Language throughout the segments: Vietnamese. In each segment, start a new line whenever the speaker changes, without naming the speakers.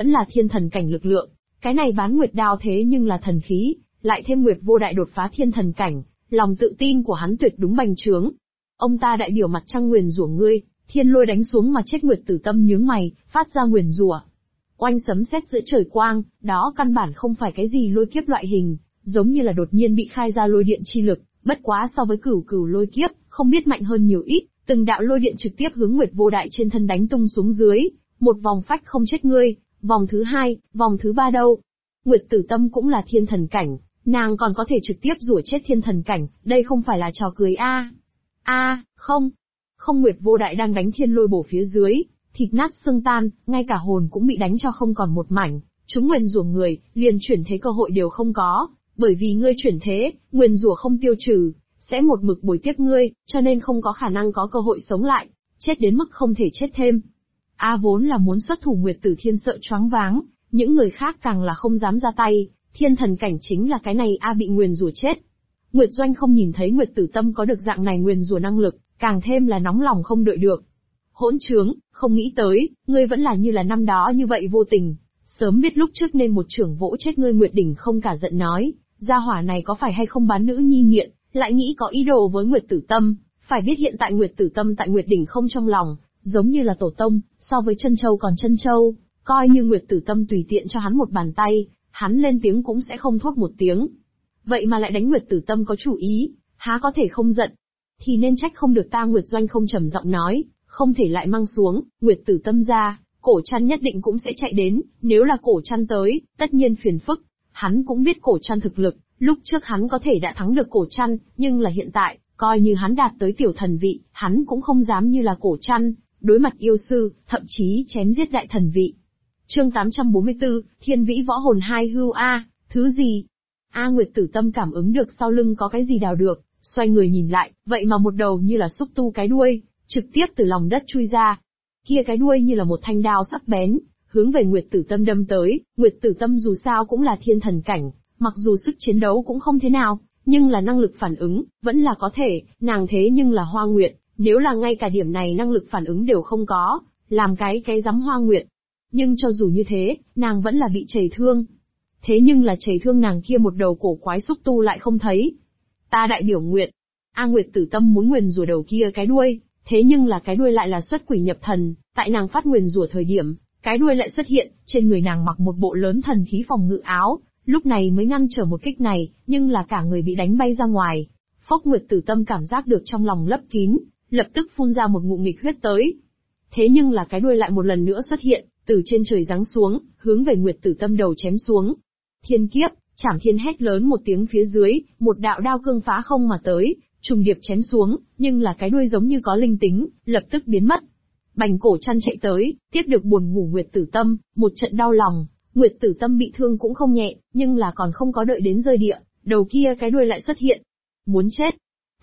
vẫn là thiên thần cảnh lực lượng. Cái này bán nguyệt đao thế nhưng là thần khí, lại thêm Nguyệt Vô Đại đột phá thiên thần cảnh, lòng tự tin của hắn tuyệt đúng bành trướng. Ông ta đại biểu mặt trăng nguyền rủa ngươi, thiên lôi đánh xuống mà chết. Nguyệt Tử Tâm nhướng mày, phát ra nguyền rủa. Oanh sấm sét giữa trời quang, đó căn bản không phải cái gì lôi kiếp loại hình, giống như là đột nhiên bị khai ra lôi điện chi lực, bất quá so với cửu cửu lôi kiếp, không biết mạnh hơn nhiều ít, từng đạo lôi điện trực tiếp hướng Nguyệt Vô Đại trên thân đánh tung xuống dưới, một vòng phách không chết ngươi, vòng thứ hai, vòng thứ ba đâu. Nguyệt Tử Tâm cũng là thiên thần cảnh, nàng còn có thể trực tiếp rủa chết thiên thần cảnh, đây không phải là trò cười a. Không. Nguyệt Vô Đại đang đánh thiên lôi bổ phía dưới, thịt nát xương tan, ngay cả hồn cũng bị đánh cho không còn một mảnh, chúng nguyền rủa người, liền chuyển thế cơ hội đều không có, bởi vì ngươi chuyển thế, nguyền rủa không tiêu trừ, sẽ một mực bồi tiếp ngươi, cho nên không có khả năng có cơ hội sống lại, chết đến mức không thể chết thêm. Vốn là muốn xuất thủ. Nguyệt Tử Thiên sợ choáng váng, những người khác càng là không dám ra tay, thiên thần cảnh chính là cái này bị nguyền rủa chết. Nguyệt Doanh không nhìn thấy Nguyệt Tử Tâm có được dạng này nguyền rủa năng lực, càng thêm là nóng lòng không đợi được. Hỗn trướng, không nghĩ tới, ngươi vẫn là như là năm đó như vậy vô tình, sớm biết lúc trước nên một trưởng vỗ chết ngươi. Nguyệt Đỉnh không cả giận nói, gia hỏa này có phải hay không bán nữ nhi nghiện, lại nghĩ có ý đồ với Nguyệt Tử Tâm. Phải biết hiện tại Nguyệt Tử Tâm tại Nguyệt Đỉnh không trong lòng, giống như là tổ tông, so với chân châu còn chân châu, coi như Nguyệt Tử Tâm tùy tiện cho hắn một bàn tay, hắn lên tiếng cũng sẽ không thốt một tiếng. Vậy mà lại đánh Nguyệt Tử Tâm có chủ ý, há có thể không giận? Thì nên trách không được ta. Nguyệt Doanh không trầm giọng nói, không thể lại mang xuống. Nguyệt Tử Tâm ra, Cổ Trăn nhất định cũng sẽ chạy đến, nếu là Cổ Trăn tới, tất nhiên phiền phức. Hắn cũng biết Cổ Trăn thực lực, lúc trước hắn có thể đã thắng được Cổ Trăn, nhưng là hiện tại, coi như hắn đạt tới tiểu thần vị, hắn cũng không dám như là Cổ Trăn, đối mặt yêu sư, thậm chí chém giết đại thần vị. Chương 844, Thiên Vĩ Võ Hồn 2 hưu thứ gì? Nguyệt Tử Tâm cảm ứng được sau lưng có cái gì đào được, xoay người nhìn lại, vậy mà một đầu như là xúc tu cái đuôi, trực tiếp từ lòng đất chui ra. Kia cái đuôi như là một thanh đao sắc bén, hướng về Nguyệt Tử Tâm đâm tới. Nguyệt Tử Tâm dù sao cũng là thiên thần cảnh, mặc dù sức chiến đấu cũng không thế nào, nhưng là năng lực phản ứng, vẫn là có thể, nàng thế nhưng là Hoa Nguyệt, nếu là ngay cả điểm này năng lực phản ứng đều không có, làm cái rắm Hoa Nguyệt. Nhưng cho dù như thế, nàng vẫn là bị chảy thương. Thế nhưng là chảy thương nàng kia một đầu cổ quái xúc tu lại không thấy. Ta đại biểu Nguyệt. Nguyệt Tử Tâm muốn nguyền rủa đầu kia cái đuôi, thế nhưng là cái đuôi lại là xuất quỷ nhập thần, tại nàng phát nguyền rủa thời điểm, cái đuôi lại xuất hiện, trên người nàng mặc một bộ lớn thần khí phòng ngự áo, lúc này mới ngăn trở một kích này, nhưng là cả người bị đánh bay ra ngoài. Phốc. Nguyệt Tử Tâm cảm giác được trong lòng lấp kín, lập tức phun ra một ngụm nghịch huyết tới. Thế nhưng là cái đuôi lại một lần nữa xuất hiện, từ trên trời giáng xuống, hướng về Nguyệt Tử Tâm đầu chém xuống. Thiên kiếp, Trảm Thiên hét lớn một tiếng phía dưới, một đạo đao cương phá không mà tới, trùng điệp chém xuống, nhưng là cái đuôi giống như có linh tính, lập tức biến mất. Bành Cổ Trăn chạy tới, tiếp được buồn ngủ Nguyệt Tử Tâm, một trận đau lòng. Nguyệt Tử Tâm bị thương cũng không nhẹ, nhưng là còn không có đợi đến rơi địa, đầu kia cái đuôi lại xuất hiện. Muốn chết.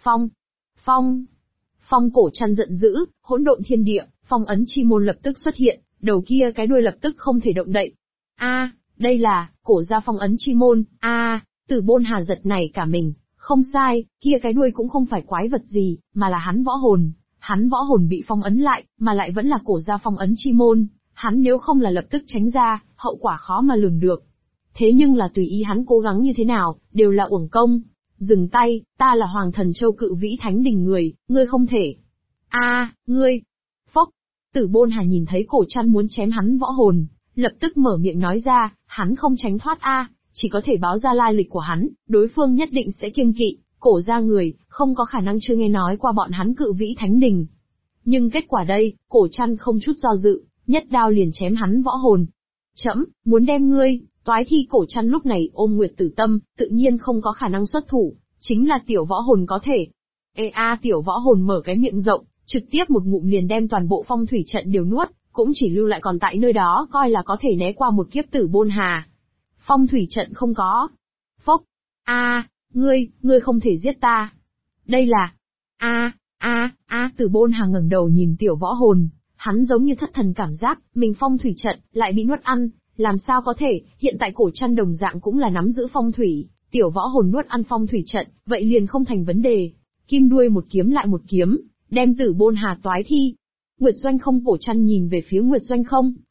Phong. Cổ Trăn giận dữ, hỗn độn thiên địa, phong ấn chi môn lập tức xuất hiện, đầu kia cái đuôi lập tức không thể động đậy. Đây là cổ gia phong ấn chi môn. Tử Bôn Hà giật nảy cả mình, không sai, kia cái đuôi cũng không phải quái vật gì, mà là hắn võ hồn. Hắn võ hồn bị phong ấn lại, mà lại vẫn là cổ gia phong ấn chi môn, hắn nếu không là lập tức tránh ra, hậu quả khó mà lường được. Thế nhưng là tùy ý hắn cố gắng như thế nào, đều là uổng công. Dừng tay, ta là Hoàng Thần Châu Cự Vĩ Thánh Đình người, ngươi không thể. Ngươi. Phốc. Tử Bôn Hà nhìn thấy Cổ Trăn muốn chém hắn võ hồn, lập tức mở miệng nói ra, hắn không tránh thoát chỉ có thể báo ra lai lịch của hắn, đối phương nhất định sẽ kiêng kỵ, cổ gia người, không có khả năng chưa nghe nói qua bọn hắn Cự Vĩ Thánh Đình. Nhưng kết quả đây, Cổ Trăn không chút do dự, nhất đao liền chém hắn võ hồn. Chẫm, muốn đem ngươi, toái thi. Cổ Trăn lúc này ôm Nguyệt Tử Tâm, tự nhiên không có khả năng xuất thủ, chính là tiểu võ hồn có thể. Tiểu võ hồn mở cái miệng rộng, trực tiếp một ngụm liền đem toàn bộ phong thủy trận đều nuốt, cũng chỉ lưu lại còn tại nơi đó coi là có thể né qua một kiếp Tử Bôn Hà. Phong thủy trận không có. Phốc. Ngươi không thể giết ta. Đây là. Tử Bôn Hà ngẩng đầu nhìn tiểu võ hồn, hắn giống như thất thần cảm giác, mình phong thủy trận lại bị nuốt ăn, làm sao có thể, hiện tại Cổ Trăn đồng dạng cũng là nắm giữ phong thủy, tiểu võ hồn nuốt ăn phong thủy trận, vậy liền không thành vấn đề. Kim đuôi một kiếm lại một kiếm, đem Tử Bôn Hà toái thi. Nguyệt Doanh không. Cổ Trăn nhìn về phía Nguyệt Doanh không,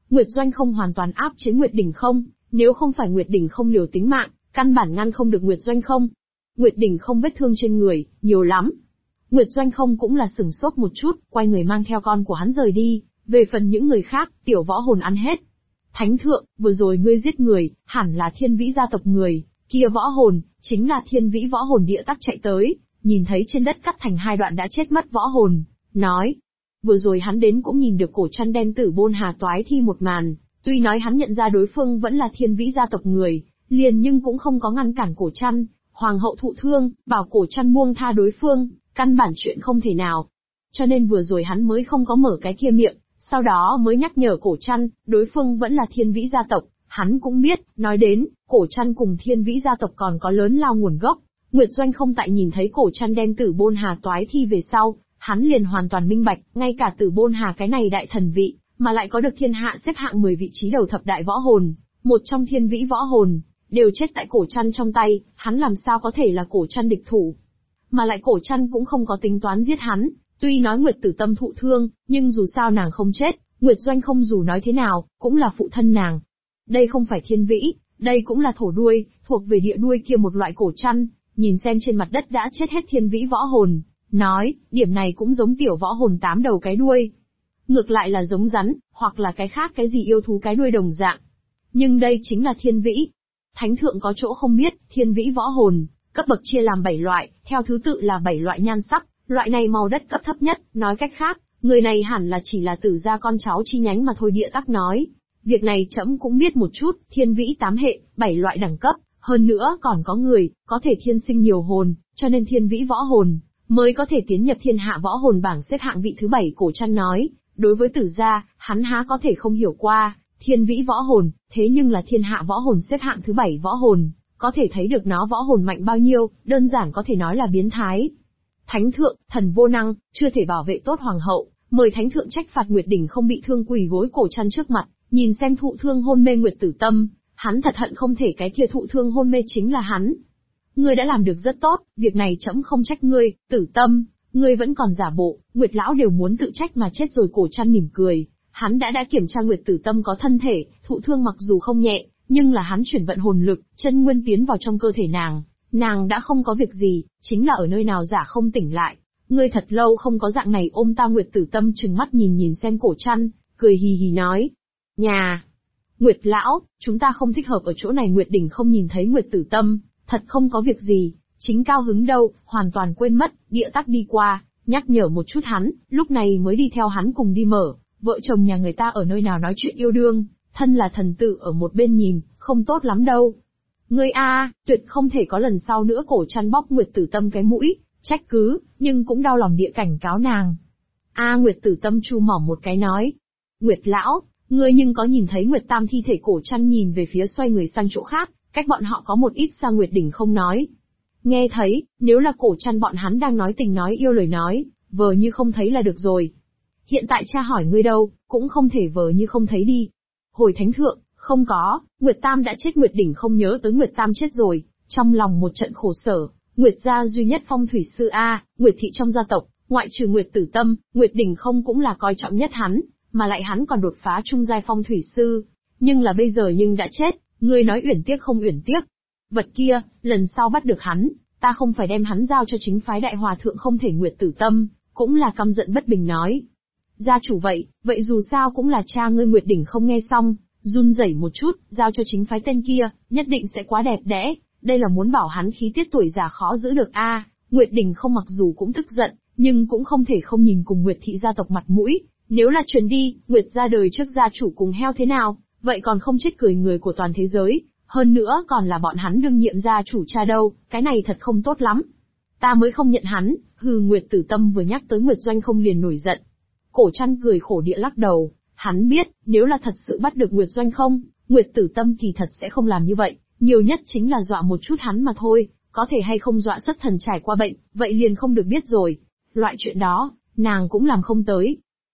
Nguyệt Doanh không hoàn toàn áp chế Nguyệt Đỉnh không, nếu không phải Nguyệt Đỉnh không liều tính mạng, căn bản ngăn không được Nguyệt Doanh không. Nguyệt Đỉnh không vết thương trên người, nhiều lắm. Nguyệt Doanh không cũng là sửng sốt một chút, quay người mang theo con của hắn rời đi, về phần những người khác, tiểu võ hồn ăn hết. Thánh thượng, vừa rồi ngươi giết người, hẳn là Thiên Vĩ gia tộc người, kia võ hồn, chính là Thiên Vĩ võ hồn địa tắc chạy tới, nhìn thấy trên đất cắt thành hai đoạn đã chết mất võ hồn, nói. Vừa rồi hắn đến cũng nhìn được cổ trăn đem Tử Bôn Hà toái thi một màn, tuy nói hắn nhận ra đối phương vẫn là Thiên Vĩ gia tộc người, liền nhưng cũng không có ngăn cản cổ trăn, hoàng hậu thụ thương, bảo cổ trăn buông tha đối phương, căn bản chuyện không thể nào. Cho nên vừa rồi hắn mới không có mở cái kia miệng, sau đó mới nhắc nhở cổ trăn, đối phương vẫn là Thiên Vĩ gia tộc, hắn cũng biết, nói đến, cổ trăn cùng Thiên Vĩ gia tộc còn có lớn lao nguồn gốc. Nguyệt Doanh không tại nhìn thấy cổ trăn đem Tử Bôn Hà toái thi về sau, hắn liền hoàn toàn minh bạch, ngay cả Tử Bôn Hà cái này đại thần vị, mà lại có được thiên hạ xếp hạng 10 vị trí đầu thập đại võ hồn, một trong Thiên Vĩ võ hồn, đều chết tại cổ trăn trong tay, hắn làm sao có thể là cổ trăn địch thủ. Mà lại cổ trăn cũng không có tính toán giết hắn, tuy nói Nguyệt Tử Tâm thụ thương, nhưng dù sao nàng không chết, Nguyệt Doanh không dù nói thế nào, cũng là phụ thân nàng. Đây không phải Thiên Vĩ, đây cũng là thổ đuôi, thuộc về địa đuôi kia một loại cổ trăn, nhìn xem trên mặt đất đã chết hết Thiên Vĩ võ hồn, nói, điểm này cũng giống tiểu võ hồn 8 đầu cái đuôi. Ngược lại là giống rắn, hoặc là cái khác cái gì yêu thú cái đuôi đồng dạng. Nhưng đây chính là Thiên Vĩ. Thánh thượng có chỗ không biết, Thiên Vĩ võ hồn, cấp bậc chia làm 7 loại, theo thứ tự là 7 loại nhan sắc, loại này màu đất cấp thấp nhất, nói cách khác, người này hẳn là chỉ là Tử gia con cháu chi nhánh mà thôi. Địa tắc nói. Việc này trẫm cũng biết một chút, Thiên Vĩ 8 hệ, 7 loại đẳng cấp, hơn nữa còn có người, có thể thiên sinh nhiều hồn, cho nên Thiên Vĩ võ hồn, mới có thể tiến nhập thiên hạ võ hồn bảng xếp hạng vị thứ 7. Cổ trăn nói, đối với Tử gia, hắn há có thể không hiểu qua, Thiên Vĩ võ hồn, thế nhưng là thiên hạ võ hồn xếp hạng thứ 7 võ hồn, có thể thấy được nó võ hồn mạnh bao nhiêu, đơn giản có thể nói là biến thái. Thánh thượng, thần vô năng, chưa thể bảo vệ tốt hoàng hậu, mời thánh thượng trách phạt Nguyệt Đỉnh không bị thương. Quỳ gối cổ trăn trước mặt, nhìn xem thụ thương hôn mê Nguyệt Tử Tâm, hắn thật hận không thể cái kia thụ thương hôn mê chính là hắn. Ngươi đã làm được rất tốt, việc này trẫm không trách ngươi. Tử Tâm, ngươi vẫn còn giả bộ, Nguyệt lão đều muốn tự trách mà chết rồi. Cổ trăn mỉm cười, hắn đã kiểm tra Nguyệt Tử Tâm có thân thể, thụ thương mặc dù không nhẹ, nhưng là hắn chuyển vận hồn lực, chân nguyên tiến vào trong cơ thể nàng đã không có việc gì, chính là ở nơi nào giả không tỉnh lại. Ngươi thật lâu không có dạng này ôm ta. Nguyệt Tử Tâm trừng mắt nhìn xem cổ trăn, cười hì hì nói. Nhà! Nguyệt lão, chúng ta không thích hợp ở chỗ này. Nguyệt Đỉnh không nhìn thấy Nguyệt Tử Tâm, thật không có việc gì, chính cao hứng đâu, hoàn toàn quên mất, địa tắc đi qua, nhắc nhở một chút hắn, lúc này mới đi theo hắn cùng đi mở, vợ chồng nhà người ta ở nơi nào nói chuyện yêu đương, thân là thần tử ở một bên nhìn, không tốt lắm đâu. Ngươi tuyệt không thể có lần sau nữa. Cổ trăn bóp Nguyệt Tử Tâm cái mũi, trách cứ, nhưng cũng đau lòng địa cảnh cáo nàng. Nguyệt Tử Tâm chu mỏ một cái nói. Nguyệt lão, ngươi nhưng có nhìn thấy Nguyệt Tam thi thể? Cổ trăn nhìn về phía xoay người sang chỗ khác, cách bọn họ có một ít xa. Nguyệt Đỉnh không nói. Nghe thấy, nếu là cổ trăn bọn hắn đang nói tình nói yêu lời nói, vờ như không thấy là được rồi. Hiện tại cha hỏi ngươi đâu, cũng không thể vờ như không thấy đi. Hồi thánh thượng, không có, Nguyệt Tam đã chết. Nguyệt Đỉnh không nhớ tới Nguyệt Tam chết rồi, trong lòng một trận khổ sở. Nguyệt gia duy nhất phong thủy sư Nguyệt thị trong gia tộc, ngoại trừ Nguyệt Tử Tâm, Nguyệt Đỉnh không cũng là coi trọng nhất hắn, mà lại hắn còn đột phá trung giai phong thủy sư. Nhưng là bây giờ đã chết, ngươi nói uyển tiếc không uyển tiếc. Vật kia, lần sau bắt được hắn, ta không phải đem hắn giao cho chính phái đại hòa thượng không thể. Nguyệt Tử Tâm, cũng là căm giận bất bình nói. Gia chủ vậy dù sao cũng là cha ngươi. Nguyệt Đỉnh không nghe xong, run rẩy một chút, giao cho chính phái tên kia, nhất định sẽ quá đẹp đẽ, đây là muốn bảo hắn khí tiết tuổi già khó giữ được Nguyệt Đỉnh không mặc dù cũng tức giận, nhưng cũng không thể không nhìn cùng Nguyệt thị gia tộc mặt mũi, nếu là truyền đi, Nguyệt gia đời trước gia chủ cùng heo thế nào, vậy còn không chết cười người của toàn thế giới, hơn nữa còn là bọn hắn đương nhiệm gia chủ cha đâu, cái này thật không tốt lắm. Ta mới không nhận hắn. Nguyệt Tử Tâm vừa nhắc tới Nguyệt Doanh không liền nổi giận. Cổ trăn cười khổ địa lắc đầu, hắn biết, nếu là thật sự bắt được Nguyệt Doanh không, Nguyệt Tử Tâm kỳ thật sẽ không làm như vậy, nhiều nhất chính là dọa một chút hắn mà thôi, có thể hay không dọa xuất thần trải qua bệnh, vậy liền không được biết rồi. Loại chuyện đó, nàng cũng làm không tới.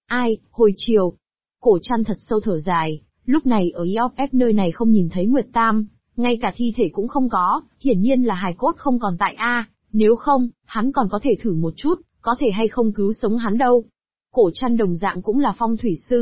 Hồi chiều, cổ trăn thật sâu thở dài, lúc này ở Yoff nơi này không nhìn thấy Nguyệt Tam, ngay cả thi thể cũng không có, hiển nhiên là hài cốt không còn tại nếu không, hắn còn có thể thử một chút, có thể hay không cứu sống hắn đâu. Cổ trăn đồng dạng cũng là phong thủy sư,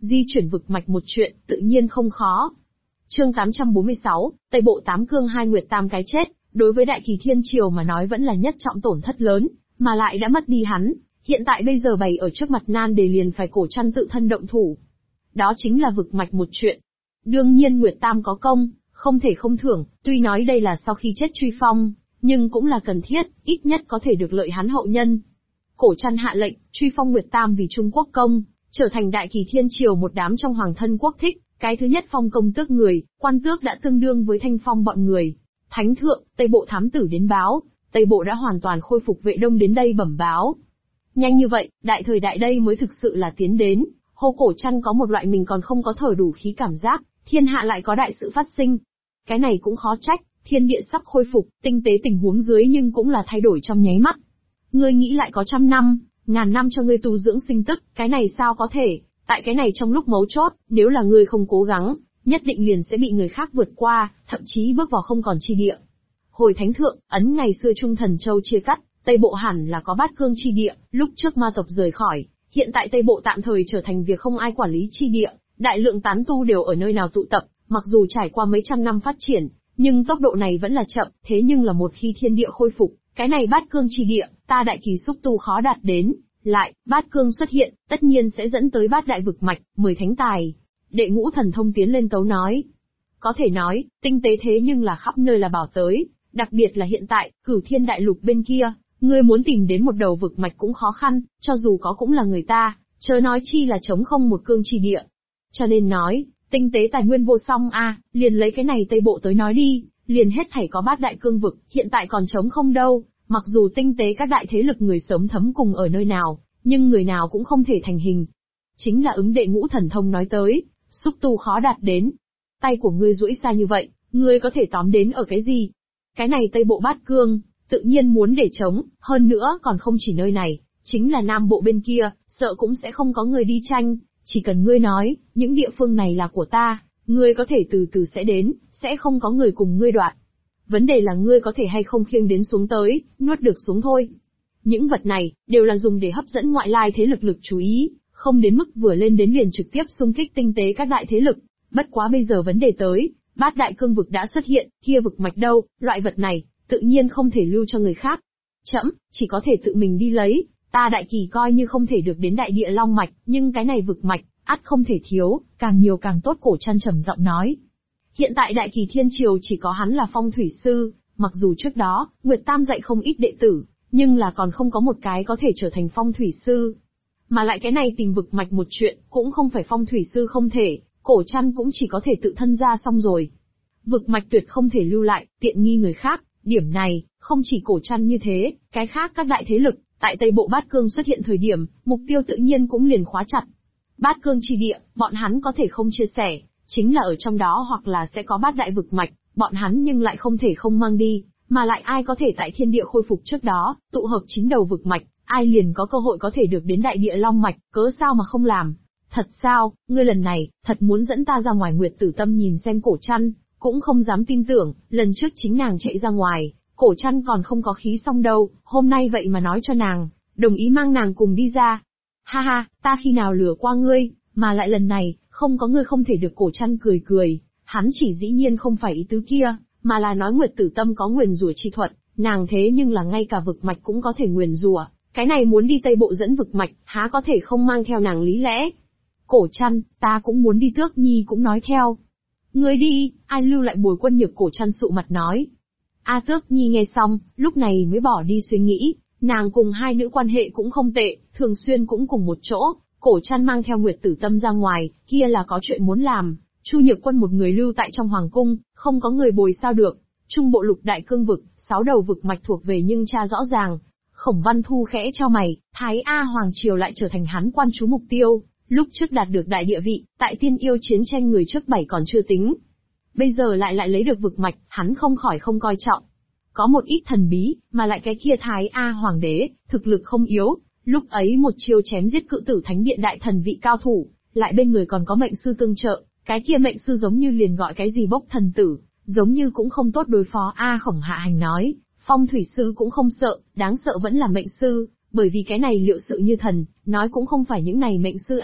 Di chuyển vực mạch một chuyện, tự nhiên không khó. Chương 846, Tây Bộ Tám Cương Hai Nguyệt Tam cái chết, đối với Đại Kỳ Thiên Triều mà nói vẫn là nhất trọng tổn thất lớn, mà lại đã mất đi hắn, hiện tại bây giờ bày ở trước mặt nan đề liền phải Cổ Trăn tự thân động thủ. Đó chính là vực mạch một chuyện. Đương nhiên Nguyệt Tam có công, không thể không thưởng, tuy nói đây là sau khi chết Truy Phong, nhưng cũng là cần thiết, ít nhất có thể được lợi hắn hậu nhân. Cổ Trăn hạ lệnh, Truy Phong Nguyệt Tam vì Trung Quốc công, trở thành Đại Kỳ Thiên Triều một đám trong hoàng thân quốc thích, cái thứ nhất phong công tước người, quan tước đã tương đương với thanh phong bọn người. Thánh thượng, Tây Bộ thám tử đến báo, Tây Bộ đã hoàn toàn khôi phục, Vệ Đông đến đây bẩm báo. Nhanh như vậy, đại thời đại đây mới thực sự là tiến đến, Hồ Cổ Trăn có một loại mình còn không có thở đủ khí cảm giác, thiên hạ lại có đại sự phát sinh. Cái này cũng khó trách, thiên địa sắp khôi phục, tinh tế tình huống dưới nhưng cũng là thay đổi trong nháy mắt. Ngươi nghĩ lại có 100 năm, 1000 năm cho ngươi tu dưỡng sinh tức, cái này sao có thể, tại cái này trong lúc mấu chốt, nếu là ngươi không cố gắng, nhất định liền sẽ bị người khác vượt qua, thậm chí bước vào không còn chi địa. Hồi Thánh thượng, ấn ngày xưa Trung Thần Châu chia cắt, Tây Bộ hẳn là có Bát Cương chi địa, lúc trước ma tộc rời khỏi, hiện tại Tây Bộ tạm thời trở thành việc không ai quản lý chi địa, đại lượng tán tu đều ở nơi nào tụ tập, mặc dù trải qua mấy trăm năm phát triển, nhưng tốc độ này vẫn là chậm, thế nhưng là một khi thiên địa khôi phục, cái này Bát Cương chi địa, ta Đại Kỳ xúc tu khó đạt đến, lại, Bát Cương xuất hiện, tất nhiên sẽ dẫn tới bát đại vực mạch, 10 thánh tài. Đệ Ngũ Thần Thông tiến lên tấu nói. Có thể nói, tinh tế thế nhưng là khắp nơi là bảo tới, đặc biệt là hiện tại, Cửu Thiên Đại Lục bên kia, ngươi muốn tìm đến một đầu vực mạch cũng khó khăn, cho dù có cũng là người ta, chớ nói chi là trống không một cương chi địa. Cho nên nói, tinh tế tài nguyên vô song liền lấy cái này Tây Bộ tới nói đi, liền hết thảy có bát đại cương vực, hiện tại còn trống không đâu, mặc dù tinh tế các đại thế lực người sớm thấm cùng ở nơi nào, nhưng người nào cũng không thể thành hình. Chính là ứng Đệ Ngũ Thần Thông nói tới, xúc tu khó đạt đến. Tay của ngươi duỗi xa như vậy, ngươi có thể tóm đến ở cái gì? Cái này Tây Bộ Bát Cương, tự nhiên muốn để chống, hơn nữa còn không chỉ nơi này, chính là Nam Bộ bên kia, sợ cũng sẽ không có người đi tranh, chỉ cần ngươi nói, những địa phương này là của ta, ngươi có thể từ từ sẽ đến, sẽ không có người cùng ngươi đoạt. Vấn đề là ngươi có thể hay không khiêng đến xuống tới, nuốt được xuống thôi. Những vật này, đều là dùng để hấp dẫn ngoại lai thế lực chú ý, không đến mức vừa lên đến liền trực tiếp xung kích tinh tế các đại thế lực. Bất quá bây giờ vấn đề tới, bát đại cương vực đã xuất hiện, kia vực mạch đâu, loại vật này, tự nhiên không thể lưu cho người khác. Trẫm, chỉ có thể tự mình đi lấy, ta Đại Kỳ coi như không thể được đến đại địa long mạch, nhưng cái này vực mạch, ắt không thể thiếu, càng nhiều càng tốt. Cổ Trăn trầm giọng nói. Hiện tại Đại Kỳ Thiên Triều chỉ có hắn là phong thủy sư, mặc dù trước đó, Nguyệt Tam dạy không ít đệ tử, nhưng là còn không có một cái có thể trở thành phong thủy sư. Mà lại cái này tìm vực mạch một chuyện, cũng không phải phong thủy sư không thể, Cổ Trăn cũng chỉ có thể tự thân ra xong rồi. Vực mạch tuyệt không thể lưu lại, tiện nghi người khác, điểm này, không chỉ Cổ Trăn như thế, cái khác các đại thế lực, tại Tây Bộ Bát Cương xuất hiện thời điểm, mục tiêu tự nhiên cũng liền khóa chặt. Bát Cương chi địa, bọn hắn có thể không chia sẻ, chính là ở trong đó hoặc là sẽ có bát đại vực mạch, bọn hắn nhưng lại không thể không mang đi, mà lại ai có thể tại thiên địa khôi phục trước đó, tụ hợp 9 đầu vực mạch, ai liền có cơ hội có thể được đến đại địa long mạch, cớ sao mà không làm. Thật sao, ngươi lần này, thật muốn dẫn ta ra ngoài? Nguyệt Tử Tâm nhìn xem Cổ Trăn, cũng không dám tin tưởng, lần trước chính nàng chạy ra ngoài, Cổ Trăn còn không có khí xong đâu, hôm nay vậy mà nói cho nàng, đồng ý mang nàng cùng đi ra. Ha ha, ta khi nào lừa qua ngươi, mà lại lần này, không có ngươi không thể được. Cổ Trăn cười cười, hắn chỉ dĩ nhiên không phải ý tứ kia, mà là nói Nguyệt Tử Tâm có nguyền rủa chi thuật, nàng thế nhưng là ngay cả vực mạch cũng có thể nguyền rủa, cái này muốn đi Tây Bộ dẫn vực mạch, há có thể không mang theo nàng lý lẽ. Cổ Trăn, ta cũng muốn đi. Tước Nhi cũng nói theo. Ngươi đi, ai lưu lại Bồi Quân Nhược? Cổ Trăn sụ mặt nói. Tước Nhi nghe xong, lúc này mới bỏ đi suy nghĩ, nàng cùng hai nữ quan hệ cũng không tệ, thường xuyên cũng cùng một chỗ. Cổ Trăn mang theo Nguyệt Tử Tâm ra ngoài, kia là có chuyện muốn làm. Chu Nhược Quân một người lưu tại trong hoàng cung, không có người bồi sao được. Trung Bộ Lục đại cương vực, 6 đầu vực mạch thuộc về nhưng cha rõ ràng. Khổng Văn Thu khẽ cho mày, Thái A Hoàng Triều lại trở thành hắn quan chú mục tiêu. Lúc trước đạt được đại địa vị, tại Tiên Yêu chiến tranh người trước 7 còn chưa tính. Bây giờ lại lấy được vực mạch, hắn không khỏi không coi trọng. Có một ít thần bí, mà lại cái kia Thái A Hoàng đế, thực lực không yếu. Lúc ấy một chiêu chém giết Cự Tử Thánh Điện đại thần vị cao thủ, lại bên người còn có mệnh sư tương trợ, cái kia mệnh sư giống như liền gọi cái gì Bốc Thần Tử, giống như cũng không tốt đối phó. Khổng Hạ Hành nói, phong thủy sư cũng không sợ, đáng sợ vẫn là mệnh sư, bởi vì cái này liệu sự như thần, nói cũng không phải những này mệnh sư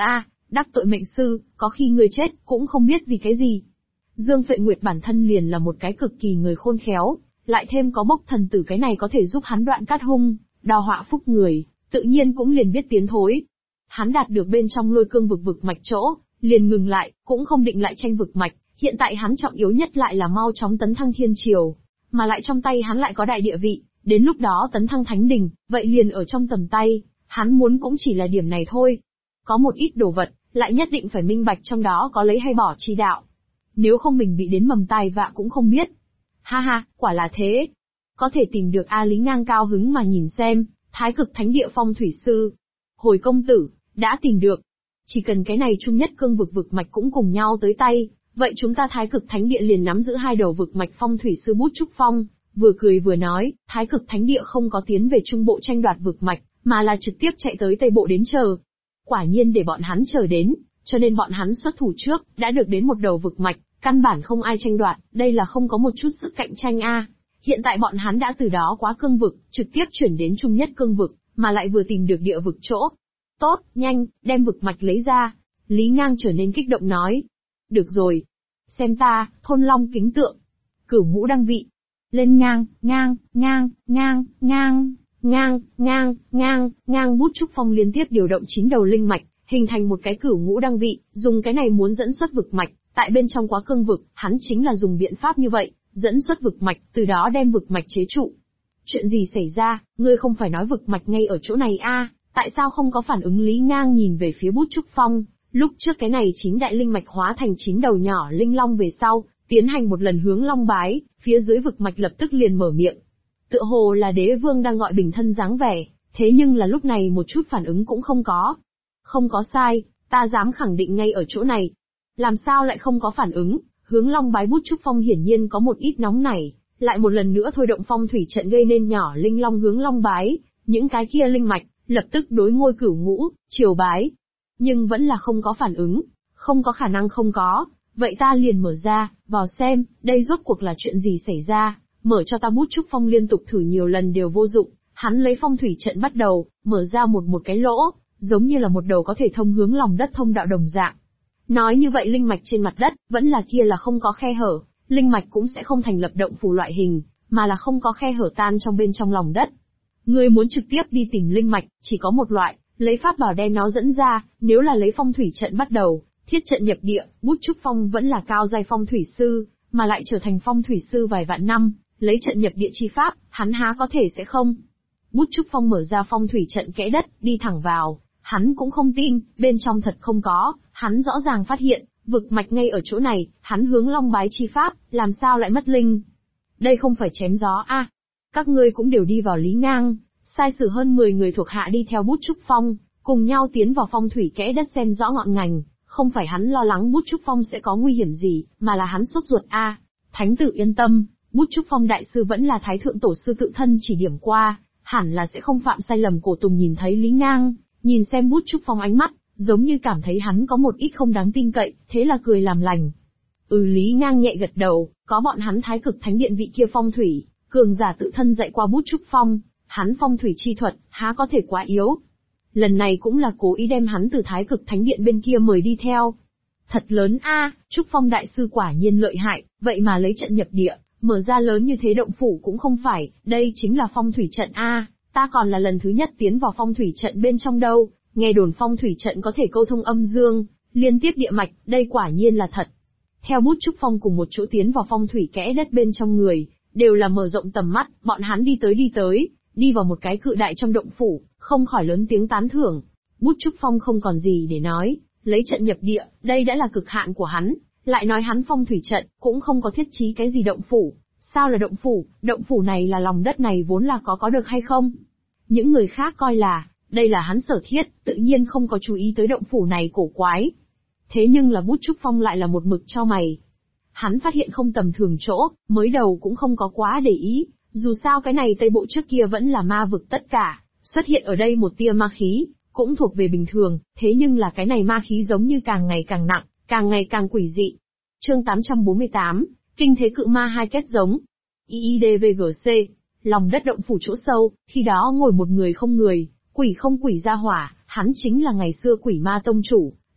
Đắc tội mệnh sư, có khi người chết, cũng không biết vì cái gì. Dương Phệ Nguyệt bản thân liền là một cái cực kỳ người khôn khéo, lại thêm có bốc thần tử cái này có thể giúp hắn đoạn cát hung, đào họa phúc người, tự nhiên cũng liền biết tiến thối. Hắn đạt được bên trong Lôi Cương vực vực mạch chỗ, liền ngừng lại, cũng không định lại tranh vực mạch, hiện tại hắn trọng yếu nhất lại là mau chóng tấn thăng thiên triều, mà lại trong tay hắn lại có đại địa vị, đến lúc đó tấn thăng thánh đình, vậy liền ở trong tầm tay, hắn muốn cũng chỉ là điểm này thôi. Có một ít đồ vật, lại nhất định phải minh bạch trong đó có lấy hay bỏ chi đạo. Nếu không mình bị đến mầm tai vạ cũng không biết. Ha ha, quả là thế. Có thể tìm được A Lý Ngang cao hứng mà nhìn xem, Thái Cực Thánh Địa Phong Thủy Sư. Hồi công tử, đã tìm được. Chỉ cần cái này chung nhất cương vực vực mạch cũng cùng nhau tới tay, vậy chúng ta Thái Cực Thánh Địa liền nắm giữ hai đầu vực mạch Phong Thủy Sư Bút Trúc Phong. Vừa cười vừa nói, Thái Cực Thánh Địa không có tiến về trung bộ tranh đoạt vực mạch, mà là trực tiếp chạy tới tây bộ đến chờ. Quả nhiên để bọn hắn chờ đến, cho nên bọn hắn xuất thủ trước, đã được đến một đầu vực mạch, căn bản không ai tranh đoạt, đây là không có một chút sức cạnh tranh a. Hiện tại bọn hắn đã từ đó quá cương vực, trực tiếp chuyển đến trung nhất cương vực, mà lại vừa tìm được địa vực chỗ. Tốt, nhanh, đem vực mạch lấy ra. Lý Ngang trở nên kích động nói. Được rồi. Xem ta, Thôn Long Kính Tượng. Cửu Ngũ Đăng Vị. Lên ngang, ngang, ngang, ngang, ngang, ngang, ngang, ngang, ngang Bút Trúc Phong liên tiếp điều động 9 đầu linh mạch, hình thành một cái Cửu Ngũ Đăng Vị, dùng cái này muốn dẫn xuất vực mạch, tại bên trong quá cương vực, hắn chính là dùng biện pháp như vậy, dẫn xuất vực mạch, từ đó đem vực mạch chế trụ. Chuyện gì xảy ra, ngươi không phải nói vực mạch ngay ở chỗ này a, tại sao không có phản ứng? Lý Ngang nhìn về phía Bút Trúc Phong, lúc trước cái này 9 đại linh mạch hóa thành 9 đầu nhỏ linh long về sau, tiến hành một lần hướng long bái, phía dưới vực mạch lập tức liền mở miệng. Tựa hồ là đế vương đang gọi bình thân dáng vẻ, thế nhưng là lúc này một chút phản ứng cũng không có. Không có sai, ta dám khẳng định ngay ở chỗ này. Làm sao lại không có phản ứng? Hướng long bái Bút Trúc Phong hiển nhiên có một ít nóng nảy, lại một lần nữa thôi động phong thủy trận gây nên nhỏ linh long hướng long bái, những cái kia linh mạch, lập tức đối ngôi Cửu Ngũ, triều bái. Nhưng vẫn là không có phản ứng, không có khả năng không có, vậy ta liền mở ra, vào xem, đây rốt cuộc là chuyện gì xảy ra, mở cho ta. Bút Trúc Phong liên tục thử nhiều lần đều vô dụng, hắn lấy phong thủy trận bắt đầu, mở ra một cái lỗ, giống như là một đầu có thể thông hướng lòng đất thông đạo đồng dạng. Nói như vậy linh mạch trên mặt đất, vẫn là kia là không có khe hở, linh mạch cũng sẽ không thành lập động phủ loại hình, mà là không có khe hở tan trong bên trong lòng đất. Ngươi muốn trực tiếp đi tìm linh mạch, chỉ có một loại, lấy pháp bảo đem nó dẫn ra, nếu là lấy phong thủy trận bắt đầu, thiết trận nhập địa, Bút Trúc Phong vẫn là cao giai phong thủy sư, mà lại trở thành phong thủy sư vài vạn năm, lấy trận nhập địa chi pháp, hắn há có thể sẽ không. Bút Trúc Phong mở ra phong thủy trận kẽ đất, đi thẳng vào, hắn cũng không tin, bên trong thật không có, hắn rõ ràng phát hiện, vực mạch ngay ở chỗ này, hắn hướng long bái chi pháp, làm sao lại mất linh. Đây không phải chém gió a. Các ngươi cũng đều đi vào. Lý Ngang sai sử hơn 10 người thuộc hạ đi theo Bút Trúc Phong, cùng nhau tiến vào phong thủy kẽ đất xem rõ ngọn ngành, không phải hắn lo lắng Bút Trúc Phong sẽ có nguy hiểm gì, mà là hắn sốt ruột a. Thánh tử yên tâm, Bút Trúc Phong đại sư vẫn là Thái thượng tổ sư tự thân chỉ điểm qua, hẳn là sẽ không phạm sai lầm. Cổ Tùng nhìn thấy Lý Ngang, nhìn xem Bút Trúc Phong ánh mắt, giống như cảm thấy hắn có một ít không đáng tin cậy, thế là cười làm lành. Lý Ngang nhẹ gật đầu, có bọn hắn Thái Cực Thánh Điện vị kia phong thủy, cường giả tự thân dạy qua Bút Trúc Phong, hắn phong thủy chi thuật, há có thể quá yếu. Lần này cũng là cố ý đem hắn từ Thái Cực Thánh Điện bên kia mời đi theo. Thật lớn a, Trúc Phong đại sư quả nhiên lợi hại, vậy mà lấy trận nhập địa, mở ra lớn như thế động phủ cũng không phải, đây chính là phong thủy trận a, ta còn là lần thứ nhất tiến vào phong thủy trận bên trong đâu, nghe đồn phong thủy trận có thể câu thông âm dương, liên tiếp địa mạch, đây quả nhiên là thật. Theo Bút Trúc Phong cùng một chỗ tiến vào phong thủy kẽ đất bên trong người, đều là mở rộng tầm mắt, bọn hắn đi tới, đi vào một cái cự đại trong động phủ, không khỏi lớn tiếng tán thưởng. Bút Trúc Phong không còn gì để nói, lấy trận nhập địa, đây đã là cực hạn của hắn, lại nói hắn phong thủy trận, cũng không có thiết trí cái gì động phủ. Sao là động phủ này là lòng đất này vốn là có được hay không? Những người khác coi là, đây là hắn sở thiết, tự nhiên không có chú ý tới động phủ này cổ quái. Thế nhưng là Bút Trúc Phong lại là một mực cho mày. Hắn phát hiện không tầm thường chỗ, mới đầu cũng không có quá để ý, dù sao cái này Tây Bộ trước kia vẫn là ma vực tất cả, xuất hiện ở đây một tia ma khí, cũng thuộc về bình thường, thế nhưng là cái này ma khí giống như càng ngày càng nặng, càng ngày càng quỷ dị. Chương 848, Kinh thế cự ma hai kết giống. IIDVGC, lòng đất động phủ chỗ sâu, khi đó ngồi một người không người, quỷ không quỷ ra hỏa, hắn chính là ngày xưa Quỷ Ma tông chủ,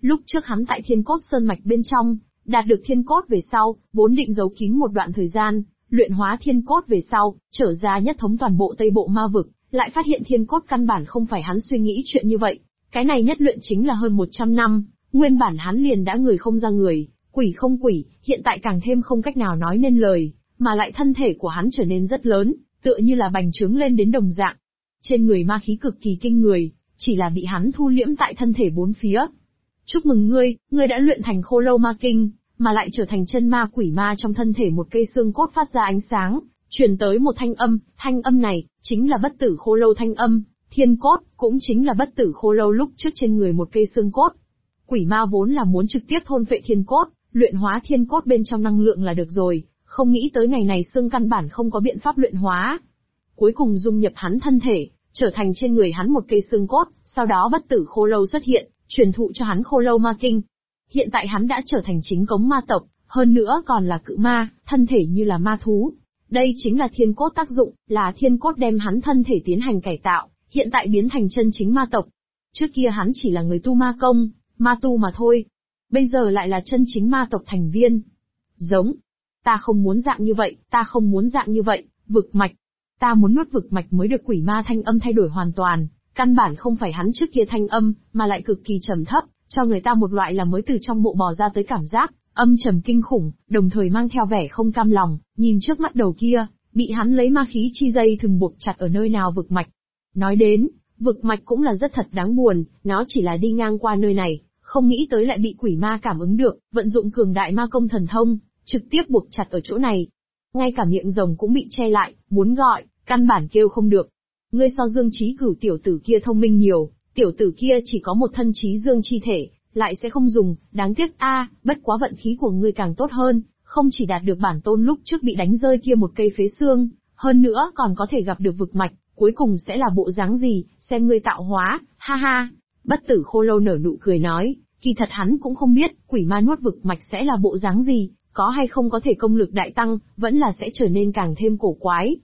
Lúc trước hắn tại Thiên Cốt Sơn mạch bên trong, đạt được thiên cốt về sau, vốn định giấu kín một đoạn thời gian, luyện hóa thiên cốt về sau, trở ra nhất thống toàn bộ Tây Bộ ma vực, lại phát hiện thiên cốt căn bản không phải hắn suy nghĩ chuyện như vậy. Cái này nhất luyện chính là hơn 100 năm, nguyên bản hắn liền đã người không ra người, quỷ không quỷ, hiện tại càng thêm không cách nào nói nên lời, mà lại thân thể của hắn trở nên rất lớn, tựa như là bành trướng lên đến đồng dạng. Trên người ma khí cực kỳ kinh người, chỉ là bị hắn thu liễm tại thân thể bốn phía. Chúc mừng ngươi, ngươi đã luyện thành Khô Lâu Ma Kinh, mà lại trở thành chân ma quỷ ma trong thân thể một cây xương cốt phát ra ánh sáng, truyền tới một thanh âm này, chính là bất tử khô lâu thanh âm, thiên cốt, cũng chính là bất tử khô lâu lúc trước trên người một cây xương cốt. Quỷ ma vốn là muốn trực tiếp thôn phệ thiên cốt, luyện hóa thiên cốt bên trong năng lượng là được rồi, không nghĩ tới ngày này xương căn bản không có biện pháp luyện hóa. Cuối cùng dung nhập hắn thân thể, trở thành trên người hắn một cây xương cốt, sau đó bất tử khô lâu xuất hiện, truyền thụ cho hắn Khô Lâu Ma Kinh. Hiện tại hắn đã trở thành chính cống ma tộc, hơn nữa còn là cự ma, thân thể như là ma thú. Đây chính là thiên cốt tác dụng, là thiên cốt đem hắn thân thể tiến hành cải tạo, hiện tại biến thành chân chính ma tộc. Trước kia hắn chỉ là người tu ma công, ma tu mà thôi. Bây giờ lại là chân chính ma tộc thành viên. Giống. Ta không muốn dạng như vậy, ta không muốn dạng như vậy, vực mạch. Ta muốn nuốt vực mạch mới được. Quỷ ma thanh âm thay đổi hoàn toàn, căn bản không phải hắn trước kia thanh âm, mà lại cực kỳ trầm thấp, cho người ta một loại là mới từ trong mộ bò ra tới cảm giác, âm trầm kinh khủng, đồng thời mang theo vẻ không cam lòng, nhìn trước mắt đầu kia, bị hắn lấy ma khí chi dây thừng buộc chặt ở nơi nào vực mạch. Nói đến, vực mạch cũng là rất thật đáng buồn, nó chỉ là đi ngang qua nơi này, không nghĩ tới lại bị quỷ ma cảm ứng được, vận dụng cường đại ma công thần thông, trực tiếp buộc chặt ở chỗ này. Ngay cả miệng rồng cũng bị che lại, muốn gọi, căn bản kêu không được. Ngươi so Dương Chí Cửu tiểu tử kia thông minh nhiều, tiểu tử kia chỉ có một thân trí dương chi thể, lại sẽ không dùng, đáng tiếc bất quá vận khí của ngươi càng tốt hơn, không chỉ đạt được bản tôn lúc trước bị đánh rơi kia một cây phế xương, hơn nữa còn có thể gặp được vực mạch, cuối cùng sẽ là bộ dáng gì, xem ngươi tạo hóa, ha ha. Bất tử khô lâu nở nụ cười nói, kỳ thật hắn cũng không biết, quỷ ma nuốt vực mạch sẽ là bộ dáng gì, có hay không có thể công lực đại tăng, vẫn là sẽ trở nên càng thêm cổ quái.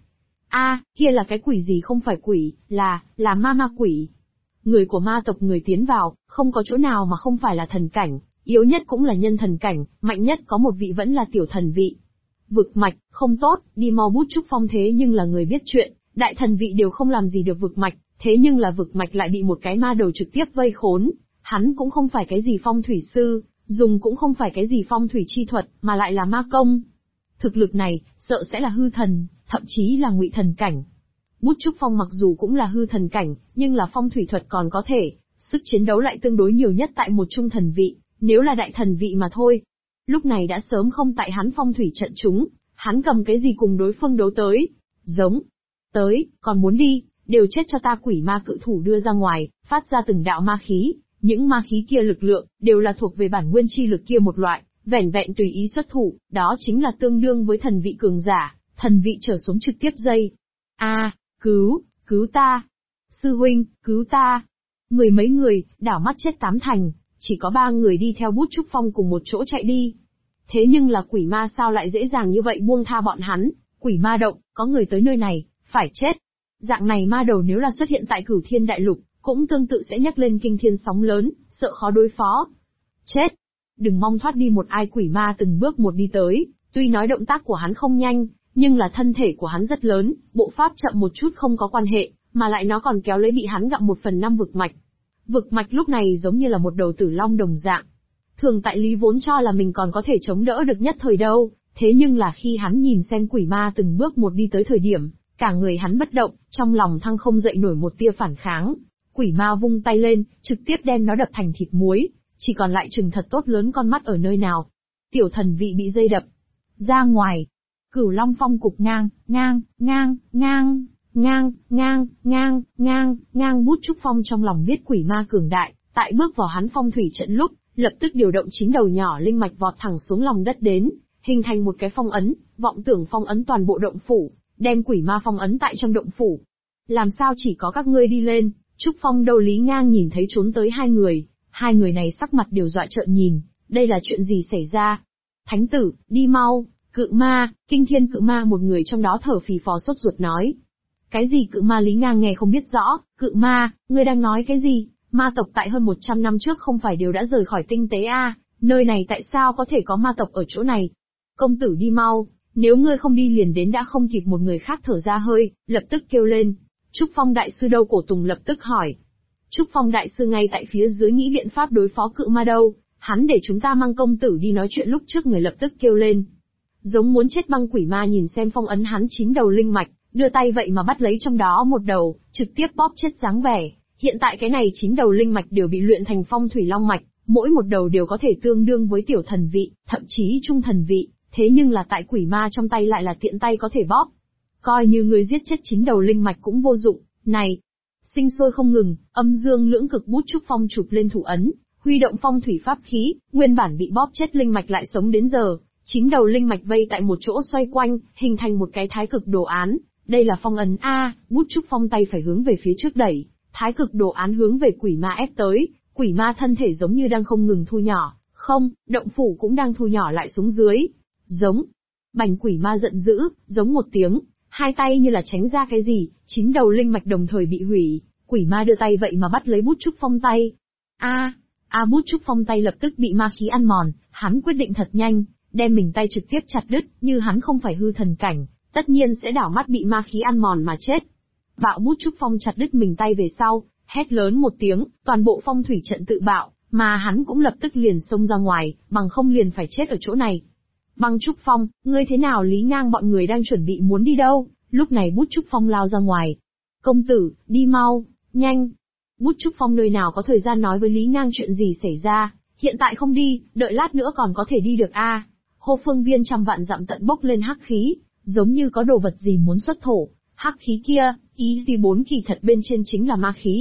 Kia là cái quỷ gì không phải quỷ, là ma quỷ. Người của ma tộc người tiến vào, không có chỗ nào mà không phải là thần cảnh, yếu nhất cũng là nhân thần cảnh, mạnh nhất có một vị vẫn là tiểu thần vị. Vực mạch, không tốt, đi mau. Bút Trúc Phong thế nhưng là người biết chuyện, đại thần vị đều không làm gì được vực mạch, thế nhưng là vực mạch lại bị một cái ma đầu trực tiếp vây khốn. Hắn cũng không phải cái gì phong thủy sư, dùng cũng không phải cái gì phong thủy chi thuật, mà lại là ma công. Thực lực này, sợ sẽ là hư thần, thậm chí là ngụy thần cảnh. Bút Trúc Phong mặc dù cũng là hư thần cảnh, nhưng là phong thủy thuật còn có thể, sức chiến đấu lại tương đối nhiều nhất tại một trung thần vị, nếu là đại thần vị mà thôi. Lúc này đã sớm không tại hắn phong thủy trận chúng, hắn cầm cái gì cùng đối phương đấu tới. Giống. Tới, còn muốn đi, đều chết cho ta. Quỷ ma cự thủ đưa ra ngoài, phát ra từng đạo ma khí, những ma khí kia lực lượng, đều là thuộc về bản nguyên chi lực kia một loại, vẻn vẹn tùy ý xuất thủ, đó chính là tương đương với thần vị cường giả, thần vị trở xuống trực tiếp dây. Cứu ta! Sư huynh, cứu ta! Mười mấy người, đảo mắt chết tám thành, chỉ có 3 người đi theo Bút Trúc Phong cùng một chỗ chạy đi. Thế nhưng là quỷ ma sao lại dễ dàng như vậy buông tha bọn hắn, quỷ ma động, có người tới nơi này, phải chết. Dạng này ma đầu nếu là xuất hiện tại Cửu Thiên Đại Lục, cũng tương tự sẽ nhắc lên kinh thiên sóng lớn, sợ khó đối phó. Chết! Đừng mong thoát đi. Một ai quỷ ma từng bước một đi tới, tuy nói động tác của hắn không nhanh, nhưng là thân thể của hắn rất lớn, bộ pháp chậm một chút không có quan hệ, mà lại nó còn kéo lấy bị hắn gặm 1/5 vực mạch. Vực mạch lúc này giống như là một đầu tử long đồng dạng. Thường tại lý vốn cho là mình còn có thể chống đỡ được nhất thời đâu, thế nhưng là khi hắn nhìn xem quỷ ma từng bước một đi tới thời điểm, cả người hắn bất động, trong lòng thăng không dậy nổi một tia phản kháng. Quỷ ma vung tay lên, trực tiếp đem nó đập thành thịt muối, chỉ còn lại chừng thật tốt lớn con mắt ở nơi nào. Tiểu thần vị bị dây đập ra ngoài. Cửu Long Phong cục ngang. Bút Trúc Phong trong lòng biết quỷ ma cường đại, tại bước vào hắn phong thủy trận lúc, lập tức điều động 9 đầu nhỏ linh mạch vọt thẳng xuống lòng đất đến, hình thành một cái phong ấn, vọng tưởng phong ấn toàn bộ động phủ, đem quỷ ma phong ấn tại trong động phủ. Làm sao chỉ có các ngươi đi lên? Trúc Phong đầu Lý Ngang nhìn thấy trốn tới 2 người này sắc mặt đều dọa trợn nhìn, đây là chuyện gì xảy ra? Thánh tử, đi mau! Cự ma, kinh thiên cự ma, một người trong đó thở phì phò sốt ruột nói. Cái gì cự ma? Lý Ngang nghe không biết rõ. Cự ma, ngươi đang nói cái gì? Ma tộc tại hơn 100 năm trước không phải đều đã rời khỏi tinh tế a, nơi này tại sao có thể có ma tộc ở chỗ này? Công tử đi mau, nếu ngươi không đi liền đến đã không kịp một người khác thở ra hơi, lập tức kêu lên. Trúc Phong đại sư đâu? Cổ Tùng lập tức hỏi. Trúc Phong đại sư ngay tại phía dưới nghĩ biện pháp đối phó cự ma đâu, hắn để chúng ta mang công tử đi nói chuyện. Lúc trước người lập tức kêu lên. Giống muốn chết băng quỷ ma nhìn xem phong ấn hắn 9 đầu linh mạch, đưa tay vậy mà bắt lấy trong đó một đầu, trực tiếp bóp chết dáng vẻ. Hiện tại cái này 9 đầu linh mạch đều bị luyện thành phong thủy long mạch, mỗi một đầu đều có thể tương đương với tiểu thần vị, thậm chí trung thần vị, thế nhưng là tại quỷ ma trong tay lại là tiện tay có thể bóp. Coi như người giết chết 9 đầu linh mạch cũng vô dụng, này. Sinh sôi không ngừng, âm dương lưỡng cực bút Trúc Phong chụp lên thủ ấn, huy động phong thủy pháp khí, nguyên bản bị bóp chết linh mạch lại sống đến giờ, 9 đầu linh mạch vây tại một chỗ xoay quanh, hình thành một cái thái cực đồ án. Đây là phong ấn a, bút Trúc Phong tay phải hướng về phía trước đẩy, thái cực đồ án hướng về quỷ ma ép tới, quỷ ma thân thể giống như đang không ngừng thu nhỏ, không, động phủ cũng đang thu nhỏ lại xuống dưới. Giống. Bành quỷ ma giận dữ, giống một tiếng, hai tay như là tránh ra cái gì, 9 đầu linh mạch đồng thời bị hủy, quỷ ma đưa tay vậy mà bắt lấy bút Trúc Phong tay. Bút Trúc Phong tay lập tức bị ma khí ăn mòn, hắn quyết định thật nhanh, đem mình tay trực tiếp chặt đứt, như hắn không phải hư thần cảnh, tất nhiên sẽ đảo mắt bị ma khí ăn mòn mà chết. Bạo bút Trúc Phong chặt đứt mình tay về sau, hét lớn một tiếng, toàn bộ phong thủy trận tự bạo, mà hắn cũng lập tức liền xông ra ngoài, bằng không liền phải chết ở chỗ này. Băng Trúc Phong, ngươi thế nào? Lý Ngang bọn người đang chuẩn bị muốn đi đâu? Lúc này bút Trúc Phong lao ra ngoài. Công tử, đi mau, nhanh. Bút Trúc Phong nơi nào có thời gian nói với Lý Ngang chuyện gì xảy ra, hiện tại không đi, đợi lát nữa còn có thể đi được a. Hô phương viên trăm vạn dặm tận bốc lên hắc khí, giống như có đồ vật gì muốn xuất thổ. Hắc khí kia, ý vì 4 kỳ thật bên trên chính là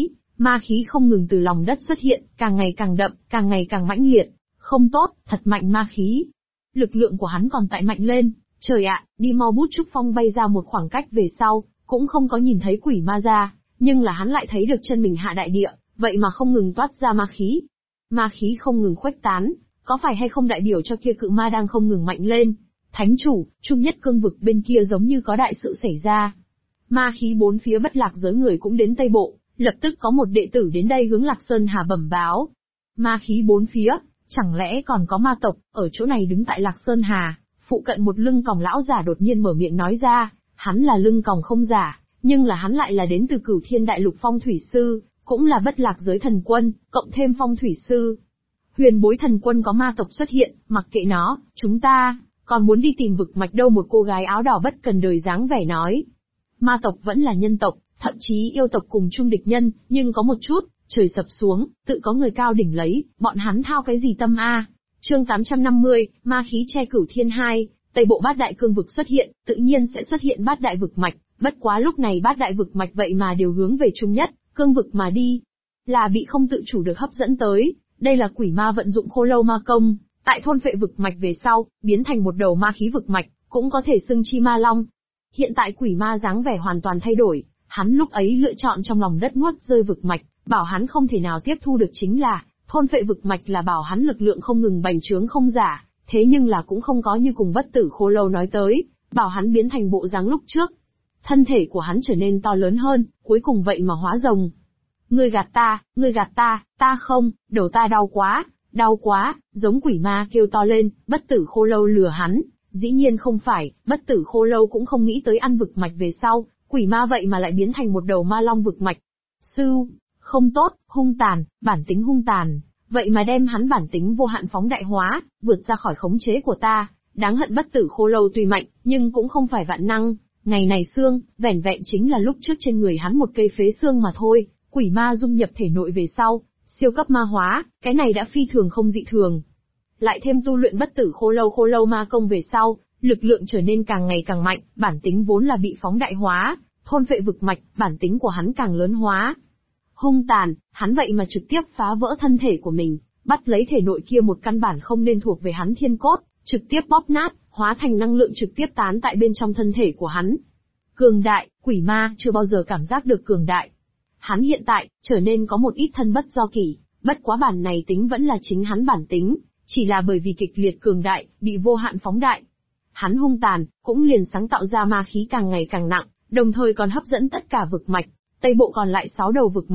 ma khí không ngừng từ lòng đất xuất hiện, càng ngày càng đậm, càng ngày càng mãnh liệt. Không tốt, thật mạnh ma khí. Lực lượng của hắn còn tại mạnh lên, trời ạ, đi mau. Bút Trúc Phong bay ra một khoảng cách về sau, cũng không có nhìn thấy quỷ ma ra, nhưng là hắn lại thấy được chân mình hạ đại địa, vậy mà không ngừng toát ra ma khí. Ma khí không ngừng khuếch tán, có phải hay không đại biểu cho kia cự ma đang không ngừng mạnh lên? Thánh chủ, Trung Nhất Cương vực bên kia giống như có đại sự xảy ra. Ma khí bốn phía Bất Lạc giới người cũng đến Tây Bộ, lập tức có một đệ tử đến đây hướng Lạc Sơn Hà bẩm báo. Ma khí bốn phía, chẳng lẽ còn có ma tộc? Ở chỗ này đứng tại Lạc Sơn Hà, phụ cận một lưng còng lão giả đột nhiên mở miệng nói ra, hắn là lưng còng không giả, nhưng là hắn lại là đến từ Cửu Thiên Đại Lục phong thủy sư, cũng là Bất Lạc giới thần quân, cộng thêm phong thủy sư. Huyền Bối thần quân có ma tộc xuất hiện, mặc kệ nó, chúng ta còn muốn đi tìm vực mạch đâu? Một cô gái áo đỏ bất cần đời dáng vẻ nói. Ma tộc vẫn là nhân tộc, thậm chí yêu tộc cùng chung địch nhân, nhưng có một chút, trời sập xuống, tự có người cao đỉnh lấy, bọn hắn thao cái gì tâm a? Chương 850, ma khí che Cửu Thiên 2, Tây Bộ Bát Đại Cương vực xuất hiện, tự nhiên sẽ xuất hiện Bát Đại vực mạch, bất quá lúc này Bát Đại vực mạch vậy mà đều hướng về Trung Nhất Cương vực mà đi, là bị không tự chủ được hấp dẫn tới. Đây là quỷ ma vận dụng Khô Lâu ma công, tại thôn phệ vực mạch về sau, biến thành một đầu ma khí vực mạch, cũng có thể xưng chi ma long. Hiện tại quỷ ma dáng vẻ hoàn toàn thay đổi, hắn lúc ấy lựa chọn trong lòng đất nuốt rơi vực mạch, bảo hắn không thể nào tiếp thu được chính là, thôn phệ vực mạch là bảo hắn lực lượng không ngừng bành trướng không giả, thế nhưng là cũng không có như cùng Bất Tử Khô Lâu nói tới, bảo hắn biến thành bộ dáng lúc trước. Thân thể của hắn trở nên to lớn hơn, cuối cùng vậy mà hóa rồng. Ngươi gạt ta không, đầu ta đau quá, giống quỷ ma kêu to lên, Bất Tử Khô Lâu lừa hắn, dĩ nhiên không phải, Bất Tử Khô Lâu cũng không nghĩ tới ăn vực mạch về sau, quỷ ma vậy mà lại biến thành một đầu ma long vực mạch. Không tốt, hung tàn, bản tính hung tàn, vậy mà đem hắn bản tính vô hạn phóng đại hóa, vượt ra khỏi khống chế của ta, đáng hận. Bất Tử Khô Lâu tuy mạnh, nhưng cũng không phải vạn năng, ngày này xương, vẻn vẹn chính là lúc trước trên người hắn một cây phế xương mà thôi. Quỷ ma dung nhập thể nội về sau, siêu cấp ma hóa, cái này đã phi thường không dị thường. Lại thêm tu luyện Bất Tử Khô Lâu ma công về sau, lực lượng trở nên càng ngày càng mạnh, bản tính vốn là bị phóng đại hóa, thôn phệ vực mạch, bản tính của hắn càng lớn hóa. Hung tàn, hắn vậy mà trực tiếp phá vỡ thân thể của mình, bắt lấy thể nội kia một căn bản không nên thuộc về hắn thiên cốt, trực tiếp bóp nát, hóa thành năng lượng trực tiếp tán tại bên trong thân thể của hắn. Cường đại, quỷ ma chưa bao giờ cảm giác được cường đại. Hắn hiện tại, trở nên có một ít thân bất do kỷ, bất quá bản này tính vẫn là chính hắn bản tính, chỉ là bởi vì kịch liệt cường đại, bị vô hạn phóng đại. Hắn hung tàn, cũng liền sáng tạo ra ma khí càng ngày càng nặng, đồng thời còn hấp dẫn tất cả vực mạch. Tây Bộ còn lại 6 đầu vực mạch,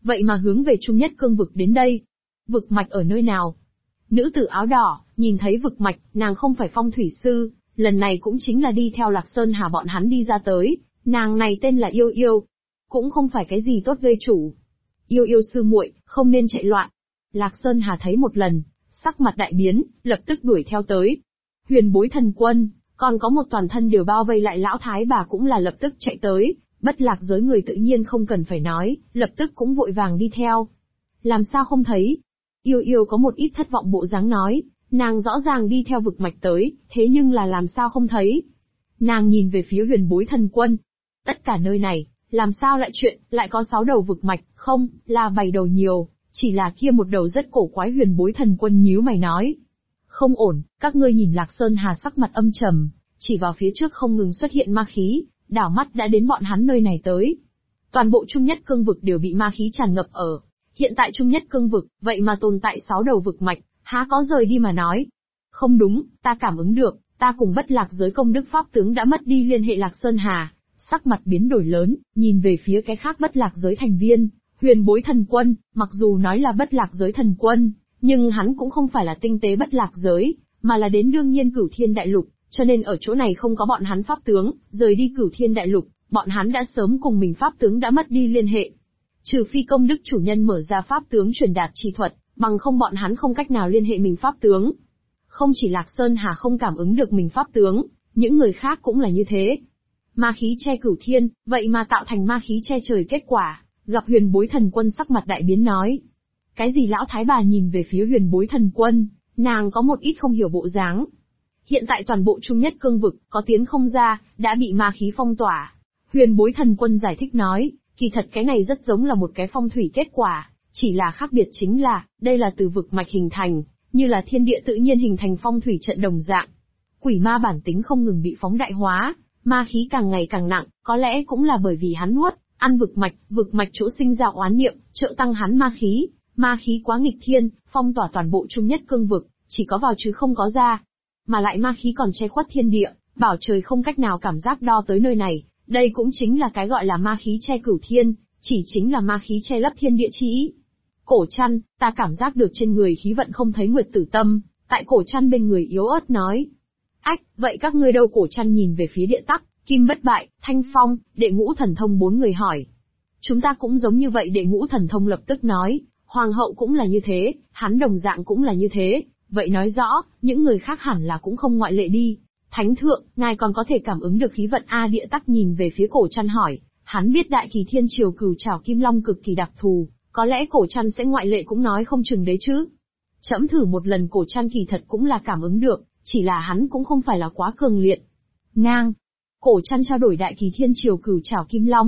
vậy mà hướng về Trung Nhất Cương vực đến đây. Vực mạch ở nơi nào? Nữ tử áo đỏ, nhìn thấy vực mạch, nàng không phải phong thủy sư, lần này cũng chính là đi theo Lạc Sơn Hà bọn hắn đi ra tới, nàng này tên là Yêu Yêu. Cũng không phải cái gì tốt gây chủ. Yêu Yêu sư muội, không nên chạy loạn. Lạc Sơn Hà thấy một lần, sắc mặt đại biến, lập tức đuổi theo tới. Huyền Bối Thần Quân, còn có một toàn thân đều bao vây lại lão thái bà cũng là lập tức chạy tới, Bất Lạc giới người tự nhiên không cần phải nói, lập tức cũng vội vàng đi theo. Làm sao không thấy? Yêu Yêu có một ít thất vọng bộ dáng nói, nàng rõ ràng đi theo vực mạch tới, thế nhưng là làm sao không thấy? Nàng nhìn về phía Huyền Bối Thần Quân. Tất cả nơi này, làm sao lại lại có 6 đầu vực mạch, không, là 7 đầu nhiều, chỉ là kia một đầu rất cổ quái. Huyền Bối Thần Quân nhíu mày nói. Không ổn, các ngươi nhìn. Lạc Sơn Hà sắc mặt âm trầm, chỉ vào phía trước không ngừng xuất hiện ma khí, đảo mắt đã đến bọn hắn nơi này tới. Toàn bộ Trung Nhất Cương vực đều bị ma khí tràn ngập ở. Hiện tại Trung Nhất Cương vực, vậy mà tồn tại 6 đầu vực mạch, há có rời đi mà nói. Không đúng, ta cảm ứng được, ta cùng Bất Lạc giới công đức pháp tướng đã mất đi liên hệ. Lạc Sơn Hà sắc mặt biến đổi lớn, nhìn về phía cái khác Bất Lạc giới thành viên, Huyền Bối Thần Quân, mặc dù nói là Bất Lạc giới thần quân, nhưng hắn cũng không phải là tinh tế Bất Lạc giới, mà là đến đương nhiên Cửu Thiên Đại Lục, cho nên ở chỗ này không có bọn hắn pháp tướng, rời đi Cửu Thiên Đại Lục, bọn hắn đã sớm cùng mình pháp tướng đã mất đi liên hệ. Trừ phi công đức chủ nhân mở ra pháp tướng truyền đạt chi thuật, bằng không bọn hắn không cách nào liên hệ mình pháp tướng. Không chỉ Lạc Sơn Hà không cảm ứng được mình pháp tướng, những người khác cũng là như thế. Ma khí che cửu thiên, vậy mà tạo thành ma khí che trời kết quả. Gặp Huyền Bối Thần Quân sắc mặt đại biến nói. Cái gì? Lão thái bà nhìn về phía Huyền Bối Thần Quân, nàng có một ít không hiểu bộ dáng. Hiện tại toàn bộ Trung Nhất Cương vực, có tiến không ra, đã bị ma khí phong tỏa. Huyền Bối Thần Quân giải thích nói, kỳ thật cái này rất giống là một cái phong thủy kết quả, chỉ là khác biệt chính là, đây là từ vực mạch hình thành, như là thiên địa tự nhiên hình thành phong thủy trận đồng dạng. Quỷ ma bản tính không ngừng bị phóng đại hóa, ma khí càng ngày càng nặng, có lẽ cũng là bởi vì hắn nuốt, ăn vực mạch chỗ sinh ra oán niệm, trợ tăng hắn ma khí quá nghịch thiên, phong tỏa toàn bộ Trung Nhất Cương vực, chỉ có vào chứ không có ra. Mà lại ma khí còn che khuất thiên địa, bảo trời không cách nào cảm giác đo tới nơi này, đây cũng chính là cái gọi là ma khí che cửu thiên, chỉ chính là ma khí che lấp thiên địa chi ý. Cổ Trăn, ta cảm giác được trên người khí vận không thấy Nguyệt Tử Tâm, tại Cổ Trăn bên người yếu ớt nói. Ách, vậy các ngươi đâu? Cổ Trăn nhìn về phía Địa Tắc, Kim Bất Bại, Thanh Phong, Đệ Ngũ Thần Thông 4 người hỏi. Chúng ta cũng giống như vậy. Đệ Ngũ Thần Thông lập tức nói, Hoàng hậu cũng là như thế, hắn đồng dạng cũng là như thế, vậy nói rõ, những người khác hẳn là cũng không ngoại lệ đi. Thánh thượng, ngài còn có thể cảm ứng được khí vận a? Địa Tắc nhìn về phía Cổ Trăn hỏi, hắn biết Đại Kỳ Thiên Triều Cửu Trảo Kim Long cực kỳ đặc thù, có lẽ Cổ Trăn sẽ ngoại lệ cũng nói không chừng đấy chứ. Trẫm thử một lần. Cổ Trăn kỳ thật cũng là cảm ứng được, chỉ là hắn cũng không phải là quá cường liệt. Ngang. Cổ Trăn trao đổi Đại Kỳ Thiên Triều Cửu Trảo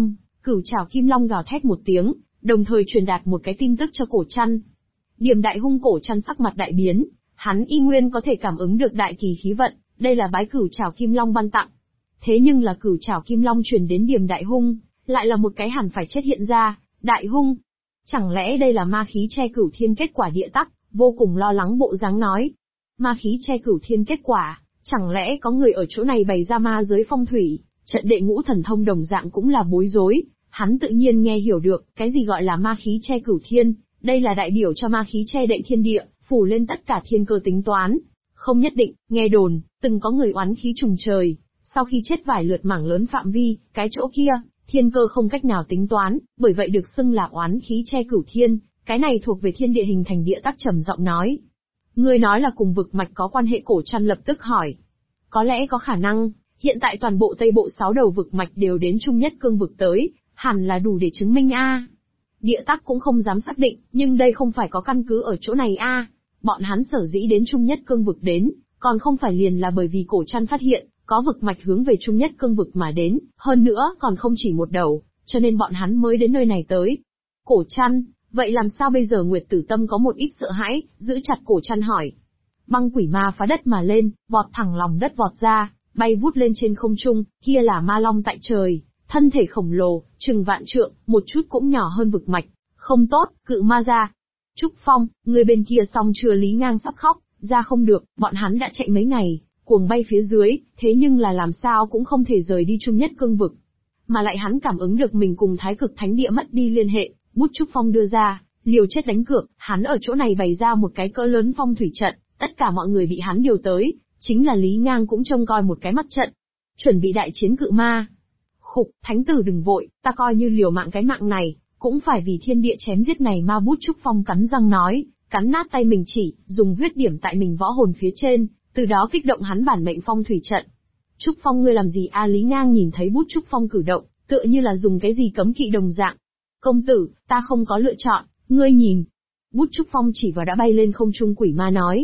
Kim Long gào thét một tiếng, đồng thời truyền đạt một cái tin tức cho Cổ Trăn. Điểm Đại Hung. Cổ Trăn sắc mặt đại biến, hắn y nguyên có thể cảm ứng được đại kỳ khí vận, đây là bái Cửu Trảo Kim Long ban tặng. Thế nhưng là Cửu Trảo Kim Long truyền đến Điểm Đại Hung, lại là một cái hẳn phải chết hiện ra, Đại Hung. Chẳng lẽ đây là ma khí che cửu thiên kết quả? Địa Tắc vô cùng lo lắng bộ dáng nói. Ma khí che cửu thiên kết quả, chẳng lẽ có người ở chỗ này bày ra ma giới phong thủy, trận? Đệ Ngũ Thần Thông đồng dạng cũng là bối rối, hắn tự nhiên nghe hiểu được, cái gì gọi là ma khí che cửu thiên, đây là đại biểu cho ma khí che đậy thiên địa, phủ lên tất cả thiên cơ tính toán. Không nhất định, nghe đồn, từng có người oán khí trùng trời, sau khi chết vài lượt mảng lớn phạm vi, cái chỗ kia, thiên cơ không cách nào tính toán, bởi vậy được xưng là oán khí che cửu thiên, cái này thuộc về thiên địa hình thành. Địa Tắc trầm giọng nói. Ngươi nói là cùng vực mạch có quan hệ? Cổ Trăn lập tức hỏi. Có lẽ có khả năng, hiện tại toàn bộ Tây Bộ 6 đầu vực mạch đều đến Trung Nhất Cương vực tới, hẳn là đủ để chứng minh a. Địa Tắc cũng không dám xác định, nhưng đây không phải có căn cứ ở chỗ này a. Bọn hắn sở dĩ đến Trung Nhất Cương vực đến, còn không phải liền là bởi vì Cổ Trăn phát hiện, có vực mạch hướng về Trung Nhất Cương vực mà đến, hơn nữa còn không chỉ một đầu, cho nên bọn hắn mới đến nơi này tới. Cổ Trăn, vậy làm sao bây giờ? Nguyệt Tử Tâm có một ít sợ hãi, giữ chặt Cổ Trăn hỏi. Băng quỷ ma phá đất mà lên, vọt thẳng lòng đất vọt ra, bay vút lên trên không trung, kia là ma long tại trời, thân thể khổng lồ, chừng vạn trượng, một chút cũng nhỏ hơn vực mạch. Không tốt, cự ma ra. Trúc Phong, người bên kia xong chưa? Lý Ngang sắp khóc, ra không được, bọn hắn đã chạy mấy ngày, cuồng bay phía dưới, thế nhưng là làm sao cũng không thể rời đi Trung Nhất Cương vực. Mà lại hắn cảm ứng được mình cùng Thái Cực Thánh Địa mất đi liên hệ, Bút Trúc Phong đưa ra, liều chết đánh cược, hắn ở chỗ này bày ra một cái cỡ lớn phong thủy trận, tất cả mọi người bị hắn điều tới, chính là Lý Ngang cũng trông coi một cái mắt trận. Chuẩn bị đại chiến cự ma. Khục, thánh tử đừng vội, ta coi như liều mạng cái mạng này, cũng phải vì thiên địa chém giết này ma. Bút Trúc Phong cắn răng nói, cắn nát tay mình chỉ, dùng huyết điểm tại mình võ hồn phía trên, từ đó kích động hắn bản mệnh phong thủy trận. Trúc Phong ngươi làm gì a? Lý Ngang nhìn thấy Bút Trúc Phong cử động, tựa như là dùng cái gì cấm kỵ đồng dạng. Công tử, ta không có lựa chọn, ngươi nhìn. Bút Trúc Phong chỉ vào đã bay lên không trung quỷ ma nói.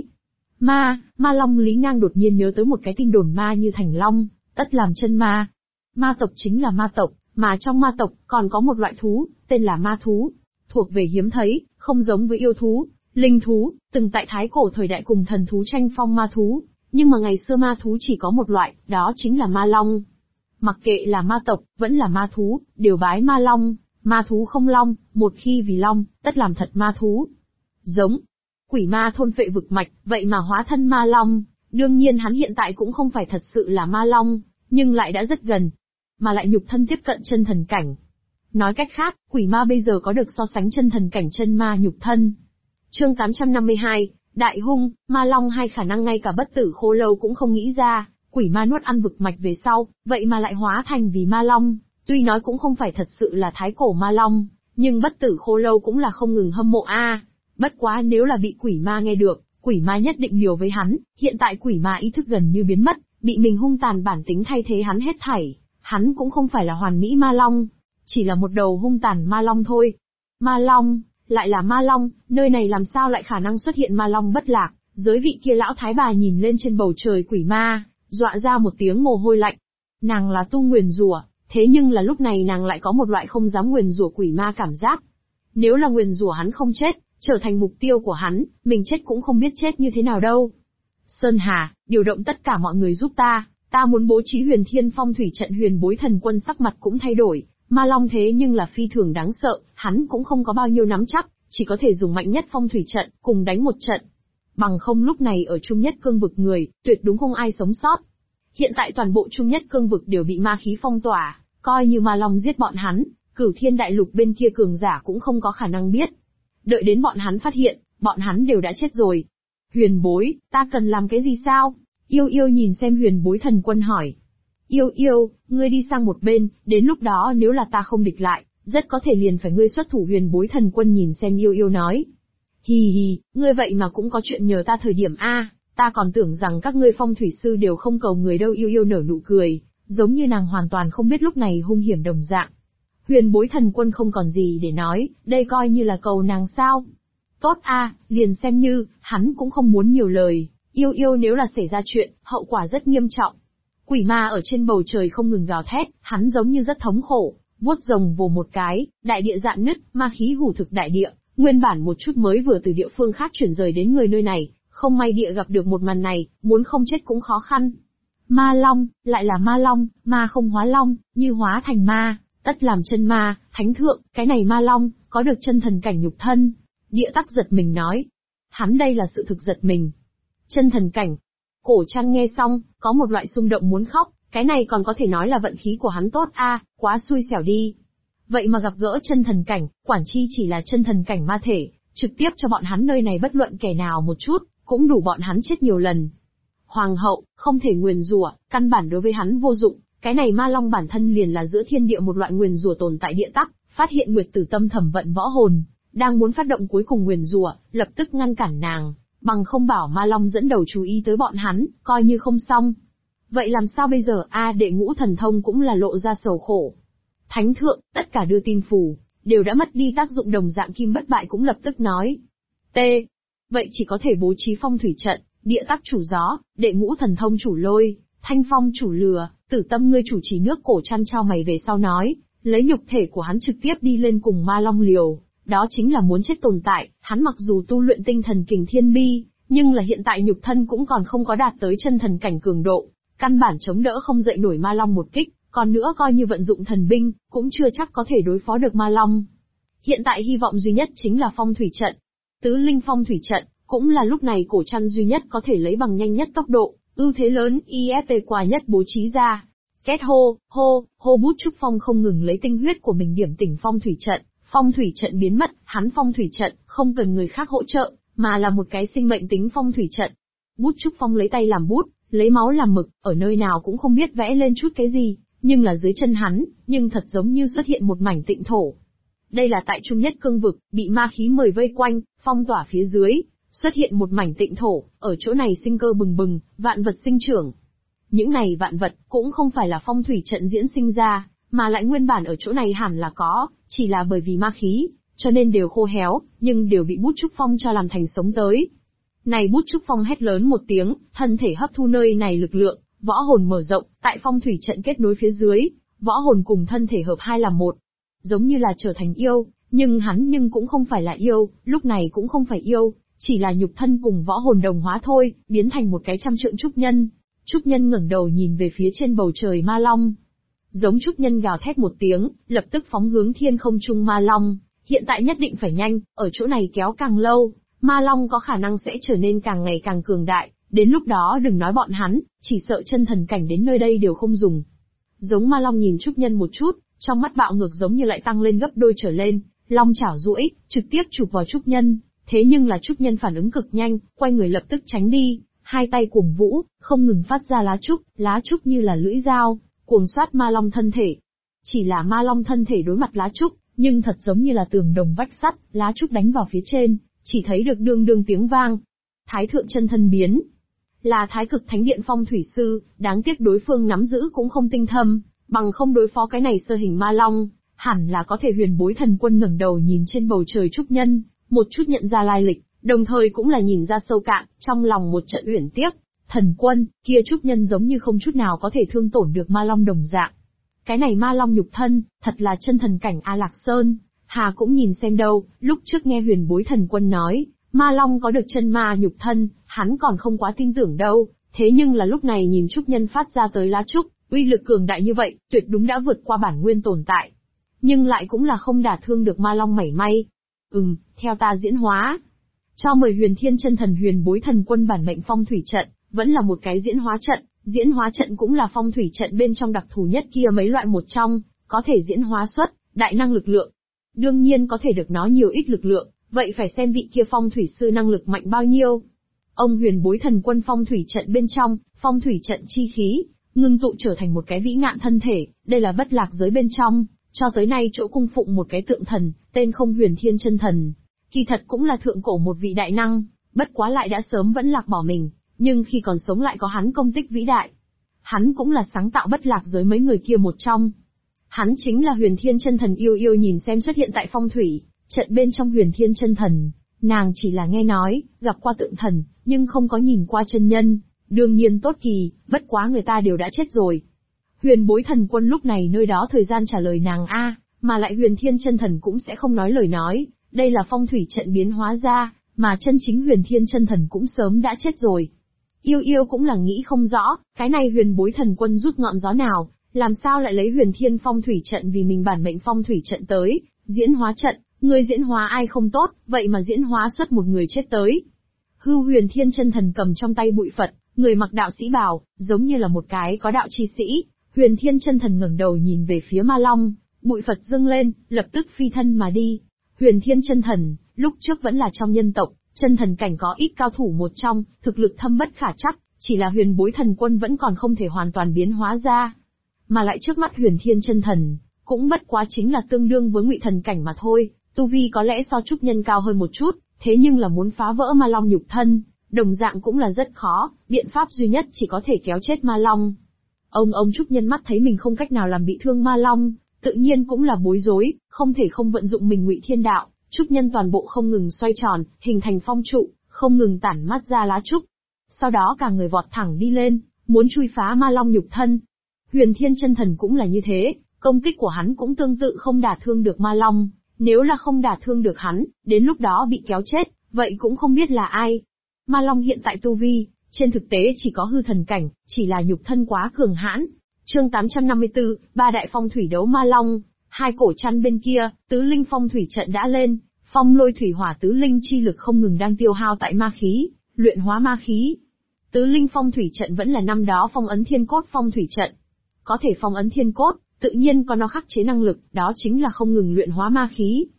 Ma long. Lý Ngang đột nhiên nhớ tới một cái tin đồn ma như thành long, tất làm chân ma. Ma tộc chính là ma tộc, mà trong ma tộc còn có một loại thú, tên là ma thú, thuộc về hiếm thấy, không giống với yêu thú, linh thú, từng tại thái cổ thời đại cùng thần thú tranh phong ma thú, nhưng mà ngày xưa ma thú chỉ có một loại, đó chính là ma long. Mặc kệ là ma tộc, vẫn là ma thú, đều bái ma long, ma thú không long, một khi vì long, tất làm thật ma thú. Giống quỷ ma thôn phệ vực mạch, vậy mà hóa thân ma long, đương nhiên hắn hiện tại cũng không phải thật sự là ma long, nhưng lại đã rất gần, mà lại nhục thân tiếp cận chân thần cảnh. Nói cách khác, quỷ ma bây giờ có được so sánh chân thần cảnh chân ma nhục thân. Chương 852, Đại Hung, Ma Long hai khả năng ngay cả Bất Tử Khô Lâu cũng không nghĩ ra, quỷ ma nuốt ăn vực mạch về sau, vậy mà lại hóa thành vì ma long, tuy nói cũng không phải thật sự là thái cổ ma long, nhưng Bất Tử Khô Lâu cũng là không ngừng hâm mộ a. Bất quá nếu là bị quỷ ma nghe được, quỷ ma nhất định liều với hắn, hiện tại quỷ ma ý thức gần như biến mất, bị mình hung tàn bản tính thay thế hắn hết thảy, hắn cũng không phải là hoàn mỹ ma long, chỉ là một đầu hung tàn ma long thôi. Ma long, lại là ma long, nơi này làm sao lại khả năng xuất hiện ma long bất lạc? Giới vị kia lão thái bà nhìn lên trên bầu trời quỷ ma, dọa ra một tiếng mồ hôi lạnh. Nàng là tu nguyền rủa, thế nhưng là lúc này nàng lại có một loại không dám nguyền rủa quỷ ma cảm giác. Nếu là nguyền rủa hắn không chết, trở thành mục tiêu của hắn, mình chết cũng không biết chết như thế nào đâu. Sơn Hà, điều động tất cả mọi người giúp ta muốn bố trí Huyền Thiên Phong thủy trận. Huyền Bối Thần Quân sắc mặt cũng thay đổi, ma long thế nhưng là phi thường đáng sợ, hắn cũng không có bao nhiêu nắm chắc, chỉ có thể dùng mạnh nhất phong thủy trận, cùng đánh một trận. Bằng không lúc này ở Trung Nhất Cương vực người, tuyệt đúng không ai sống sót. Hiện tại toàn bộ Trung Nhất Cương vực đều bị ma khí phong tỏa, coi như ma long giết bọn hắn, Cửu Thiên Đại Lục bên kia cường giả cũng không có khả năng biết. Đợi đến bọn hắn phát hiện, bọn hắn đều đã chết rồi. Huyền Bối, ta cần làm cái gì sao? Yêu Yêu nhìn xem Huyền Bối Thần Quân hỏi. Yêu Yêu, ngươi đi sang một bên, đến lúc đó nếu là ta không địch lại, rất có thể liền phải ngươi xuất thủ. Huyền Bối Thần Quân nhìn xem Yêu Yêu nói. Hì hì, ngươi vậy mà cũng có chuyện nhờ ta thời điểm a, ta còn tưởng rằng các ngươi phong thủy sư đều không cầu người đâu. Yêu Yêu nở nụ cười, giống như nàng hoàn toàn không biết lúc này hung hiểm đồng dạng. Huyền Bối Thần Quân không còn gì để nói, đây coi như là cầu nàng sao. Tốt a, liền xem như, hắn cũng không muốn nhiều lời, Yêu Yêu nếu là xảy ra chuyện, hậu quả rất nghiêm trọng. Quỷ ma ở trên bầu trời không ngừng gào thét, hắn giống như rất thống khổ, vuốt rồng vồ một cái, đại địa rạn nứt, ma khí hủ thực đại địa, nguyên bản một chút mới vừa từ địa phương khác chuyển rời đến người nơi này, không may địa gặp được một màn này, muốn không chết cũng khó khăn. Ma long, lại là ma long, ma không hóa long, như hóa thành ma, tất làm chân ma, thánh thượng, cái này ma long, có được chân thần cảnh nhục thân. Địa Tắc giật mình nói. Hắn đây là sự thực giật mình. Chân thần cảnh. Cổ Trăn nghe xong, có một loại xung động muốn khóc, cái này còn có thể nói là vận khí của hắn tốt a, quá xui xẻo đi. Vậy mà gặp gỡ chân thần cảnh, quản chi chỉ là chân thần cảnh ma thể, trực tiếp cho bọn hắn nơi này bất luận kẻ nào một chút, cũng đủ bọn hắn chết nhiều lần. Hoàng hậu, không thể nguyền rủa, căn bản đối với hắn vô dụng, cái này ma long bản thân liền là giữa thiên địa một loại nguyền rủa tồn tại. Địa Tắc phát hiện Nguyệt Tử Tâm thẩm vận võ hồn, đang muốn phát động cuối cùng nguyền rủa, lập tức ngăn cản nàng, bằng không bảo ma long dẫn đầu chú ý tới bọn hắn, coi như không xong. Vậy làm sao bây giờ a? Đệ Ngũ Thần Thông cũng là lộ ra sầu khổ. Thánh thượng, tất cả đưa tin phù, đều đã mất đi tác dụng. Đồng dạng Kim Bất Bại cũng lập tức nói. Vậy chỉ có thể bố trí phong thủy trận, Địa Tắc chủ gió, Đệ Ngũ Thần Thông chủ lôi, Thanh Phong chủ lửa, Tử Tâm ngươi chủ trì nước. Cổ Trăn trao mày về sau nói, lấy nhục thể của hắn trực tiếp đi lên cùng ma long liều, đó chính là muốn chết tồn tại. Hắn mặc dù tu luyện tinh thần kình thiên bi, nhưng là hiện tại nhục thân cũng còn không có đạt tới chân thần cảnh cường độ, căn bản chống đỡ không dậy nổi ma long một kích, còn nữa coi như vận dụng thần binh, cũng chưa chắc có thể đối phó được ma long. Hiện tại hy vọng duy nhất chính là phong thủy trận. Tứ linh phong thủy trận, cũng là lúc này Cổ Trăn duy nhất có thể lấy bằng nhanh nhất tốc độ, ưu thế lớn, IFP quả nhất bố trí ra. Két hô, Bút Trúc Phong không ngừng lấy tinh huyết của mình điểm tỉnh phong thủy trận Phong thủy trận biến mất, hắn phong thủy trận không cần người khác hỗ trợ, mà là một cái sinh mệnh tính phong thủy trận. Bút Trúc Phong lấy tay làm bút, lấy máu làm mực, ở nơi nào cũng không biết vẽ lên chút cái gì, nhưng là dưới chân hắn, nhưng thật giống như xuất hiện một mảnh tịnh thổ. Đây là tại Trung Nhất Cương vực, bị ma khí mười vây quanh, phong tỏa phía dưới, xuất hiện một mảnh tịnh thổ, ở chỗ này sinh cơ bừng bừng, vạn vật sinh trưởng. Những này vạn vật cũng không phải là phong thủy trận diễn sinh ra, mà lại nguyên bản ở chỗ này hẳn là có, chỉ là bởi vì ma khí, cho nên đều khô héo, nhưng đều bị Bút Trúc Phong cho làm thành sống tới. Này Bút Trúc Phong hét lớn một tiếng, thân thể hấp thu nơi này lực lượng, võ hồn mở rộng, tại phong thủy trận kết nối phía dưới, võ hồn cùng thân thể hợp hai làm một. Giống như là trở thành yêu, nhưng hắn cũng không phải là yêu, lúc này cũng không phải yêu, chỉ là nhục thân cùng võ hồn đồng hóa thôi, biến thành một cái trăm trượng trúc nhân. Trúc nhân ngẩng đầu nhìn về phía trên bầu trời ma long. Giống trúc nhân gào thét một tiếng, lập tức phóng hướng thiên không trung ma long, hiện tại nhất định phải nhanh, ở chỗ này kéo càng lâu, ma long có khả năng sẽ trở nên càng ngày càng cường đại, đến lúc đó đừng nói bọn hắn, chỉ sợ chân thần cảnh đến nơi đây đều không dùng. Giống ma long nhìn trúc nhân một chút, trong mắt bạo ngược giống như lại tăng lên gấp đôi trở lên, long chảo duỗi, trực tiếp chụp vào trúc nhân, thế nhưng là trúc nhân phản ứng cực nhanh, quay người lập tức tránh đi, hai tay cuồng vũ, không ngừng phát ra lá trúc như là lưỡi dao, cuồng xoát ma long thân thể. Chỉ là ma long thân thể đối mặt lá trúc, nhưng thật giống như là tường đồng vách sắt, lá trúc đánh vào phía trên, chỉ thấy được đương đương tiếng vang. Thái thượng chân thân biến, là thái cực thánh điện phong thủy sư, đáng tiếc đối phương nắm giữ cũng không tinh thâm, bằng không đối phó cái này sơ hình ma long, hẳn là có thể. Huyền Bối Thần Quân ngẩng đầu nhìn trên bầu trời trúc nhân, một chút nhận ra lai lịch, đồng thời cũng là nhìn ra sâu cạn, trong lòng một trận uyển tiếc. Thần Quân, kia trúc nhân giống như không chút nào có thể thương tổn được ma long đồng dạng. Cái này ma long nhục thân, thật là chân thần cảnh A Lạc Sơn, Hà cũng nhìn xem đâu, lúc trước nghe Huyền Bối Thần Quân nói, ma long có được chân ma nhục thân, hắn còn không quá tin tưởng đâu, thế nhưng là lúc này nhìn trúc nhân phát ra tới lá trúc, uy lực cường đại như vậy, tuyệt đúng đã vượt qua bản nguyên tồn tại. Nhưng lại cũng là không đả thương được ma long mảy may. Theo ta diễn hóa. Cho mời Huyền Thiên Chân Thần Huyền Bối Thần Quân bản mệnh phong thủy trận, vẫn là một cái diễn hóa trận cũng là phong thủy trận bên trong đặc thù nhất kia mấy loại một trong, có thể diễn hóa xuất đại năng lực lượng. Đương nhiên có thể được nó nhiều ít lực lượng, vậy phải xem vị kia phong thủy sư năng lực mạnh bao nhiêu. Ông Huyền Bối Thần Quân phong thủy trận bên trong, phong thủy trận chi khí, ngưng tụ trở thành một cái vĩ ngạn thân thể, đây là bất lạc giới bên trong, cho tới nay chỗ cung phụng một cái tượng thần, tên không Huyền Thiên Chân Thần. Kỳ thật cũng là thượng cổ một vị đại năng, bất quá lại đã sớm vẫn lạc bỏ mình, nhưng khi còn sống lại có hắn công tích vĩ đại. Hắn cũng là sáng tạo bất lạc giới mấy người kia một trong. Hắn chính là Huyền Thiên Chân Thần. Yêu nhìn xem xuất hiện tại phong thủy trận bên trong Huyền Thiên Chân Thần, nàng chỉ là nghe nói, gặp qua tượng thần, nhưng không có nhìn qua chân nhân, đương nhiên tốt kỳ, bất quá người ta đều đã chết rồi. Huyền Bối Thần Quân lúc này nơi đó thời gian trả lời nàng mà lại Huyền Thiên Chân Thần cũng sẽ không nói lời nói, đây là phong thủy trận biến hóa ra, mà chân chính Huyền Thiên Chân Thần cũng sớm đã chết rồi. Yêu cũng là nghĩ không rõ, cái này Huyền Bối Thần Quân rút ngọn gió nào, làm sao lại lấy Huyền Thiên phong thủy trận vì mình bản mệnh phong thủy trận tới, diễn hóa trận, người diễn hóa ai không tốt, vậy mà diễn hóa xuất một người chết tới. Huyền Thiên Chân Thần cầm trong tay bụi Phật, người mặc đạo sĩ bào, giống như là một cái có đạo chi sĩ. Huyền Thiên Chân Thần ngẩng đầu nhìn về phía ma long, bụi Phật dâng lên, lập tức phi thân mà đi. Huyền Thiên Chân Thần, lúc trước vẫn là trong nhân tộc, chân thần cảnh có ít cao thủ một trong, thực lực thâm bất khả trắc, chỉ là Huyền Bối Thần Quân vẫn còn không thể hoàn toàn biến hóa ra. Mà lại trước mắt Huyền Thiên Chân Thần, cũng bất quá chính là tương đương với Ngụy Thần cảnh mà thôi, tu vi có lẽ so trúc nhân cao hơn một chút, thế nhưng là muốn phá vỡ ma long nhục thân, đồng dạng cũng là rất khó, biện pháp duy nhất chỉ có thể kéo chết ma long. Ông trúc nhân mắt thấy mình không cách nào làm bị thương ma long, tự nhiên cũng là bối rối, không thể không vận dụng mình Ngụy Thiên Đạo, trúc nhân toàn bộ không ngừng xoay tròn, hình thành phong trụ, không ngừng tản mát ra lá trúc. Sau đó cả người vọt thẳng đi lên, muốn chui phá ma long nhục thân. Huyền Thiên Chân Thần cũng là như thế, công kích của hắn cũng tương tự không đả thương được ma long, nếu là không đả thương được hắn, đến lúc đó bị kéo chết, vậy cũng không biết là ai. Ma long hiện tại tu vi, trên thực tế chỉ có hư thần cảnh, chỉ là nhục thân quá cường hãn. Chương 854, ba đại phong thủy đấu ma long, hai cổ chăn bên kia, tứ linh phong thủy trận đã lên, phong lôi thủy hỏa tứ linh chi lực không ngừng đang tiêu hao tại ma khí, luyện hóa ma khí. Tứ linh phong thủy trận vẫn là năm đó phong ấn thiên cốt phong thủy trận. Có thể phong ấn thiên cốt, tự nhiên có nó khắc chế năng lực, đó chính là không ngừng luyện hóa ma khí.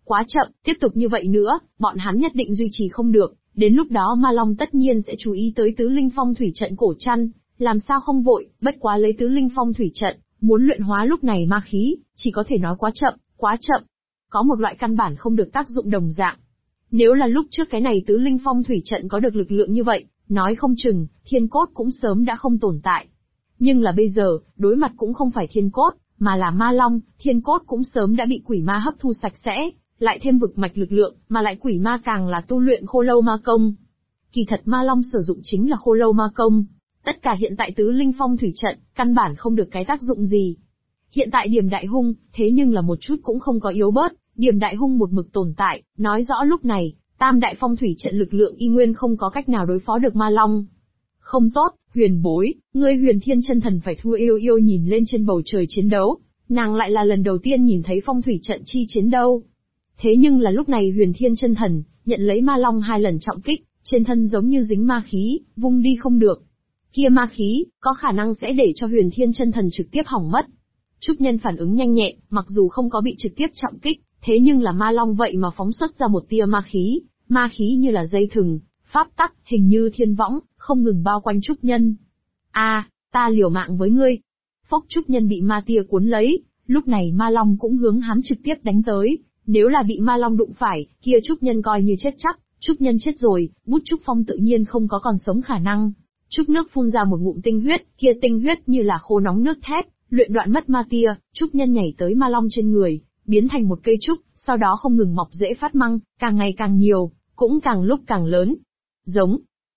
Quá chậm, tiếp tục như vậy nữa, bọn hắn nhất định duy trì không được, đến lúc đó Ma Long tất nhiên sẽ chú ý tới tứ linh phong thủy trận cổ trăn, làm sao không vội, bất quá lấy tứ linh phong thủy trận, muốn luyện hóa lúc này ma khí, chỉ có thể nói quá chậm, quá chậm. Có một loại căn bản không được tác dụng đồng dạng. Nếu là lúc trước cái này tứ linh phong thủy trận có được lực lượng như vậy, nói không chừng, thiên cốt cũng sớm đã không tồn tại. Nhưng là bây giờ, đối mặt cũng không phải thiên cốt, mà là ma long, thiên cốt cũng sớm đã bị quỷ ma hấp thu sạch sẽ, lại thêm vực mạch lực lượng, mà lại quỷ ma càng là tu luyện khô lâu ma công. Kỳ thật ma long sử dụng chính là khô lâu ma công. Tất cả hiện tại tứ linh phong thủy trận, căn bản không được cái tác dụng gì. Hiện tại điểm đại hung, thế nhưng là một chút cũng không có yếu bớt, điểm đại hung một mực tồn tại, nói rõ lúc này, tam đại phong thủy trận lực lượng y nguyên không có cách nào đối phó được ma long. Không tốt, Huyền bối, ngươi Huyền Thiên chân thần phải thua yêu yêu nhìn lên trên bầu trời chiến đấu, nàng lại là lần đầu tiên nhìn thấy phong thủy trận chi chiến đâu. Thế nhưng là lúc này Huyền Thiên chân thần, nhận lấy ma long 2 lần trọng kích, trên thân giống như dính ma khí, vung đi không được. Kia ma khí, có khả năng sẽ để cho Huyền Thiên chân thần trực tiếp hỏng mất. Trúc Nhân phản ứng nhanh nhẹn, mặc dù không có bị trực tiếp trọng kích, thế nhưng là ma long vậy mà phóng xuất ra một tia ma khí như là dây thừng, pháp tắc, hình như thiên võng, không ngừng bao quanh Trúc Nhân. Ta liều mạng với ngươi. Phốc Trúc Nhân bị ma tia cuốn lấy, lúc này ma long cũng hướng hắn trực tiếp đánh tới, nếu là bị ma long đụng phải, kia Trúc Nhân coi như chết chắc, Trúc Nhân chết rồi, bút Trúc Phong tự nhiên không có còn sống khả năng. Trúc nước phun ra một ngụm tinh huyết, kia tinh huyết như là khô nóng nước thép, luyện đoạn mất ma tia, Trúc Nhân nhảy tới ma long trên người, biến thành một cây trúc, sau đó không ngừng mọc rễ phát măng, càng ngày càng nhiều, cũng càng lúc càng lớn. Giống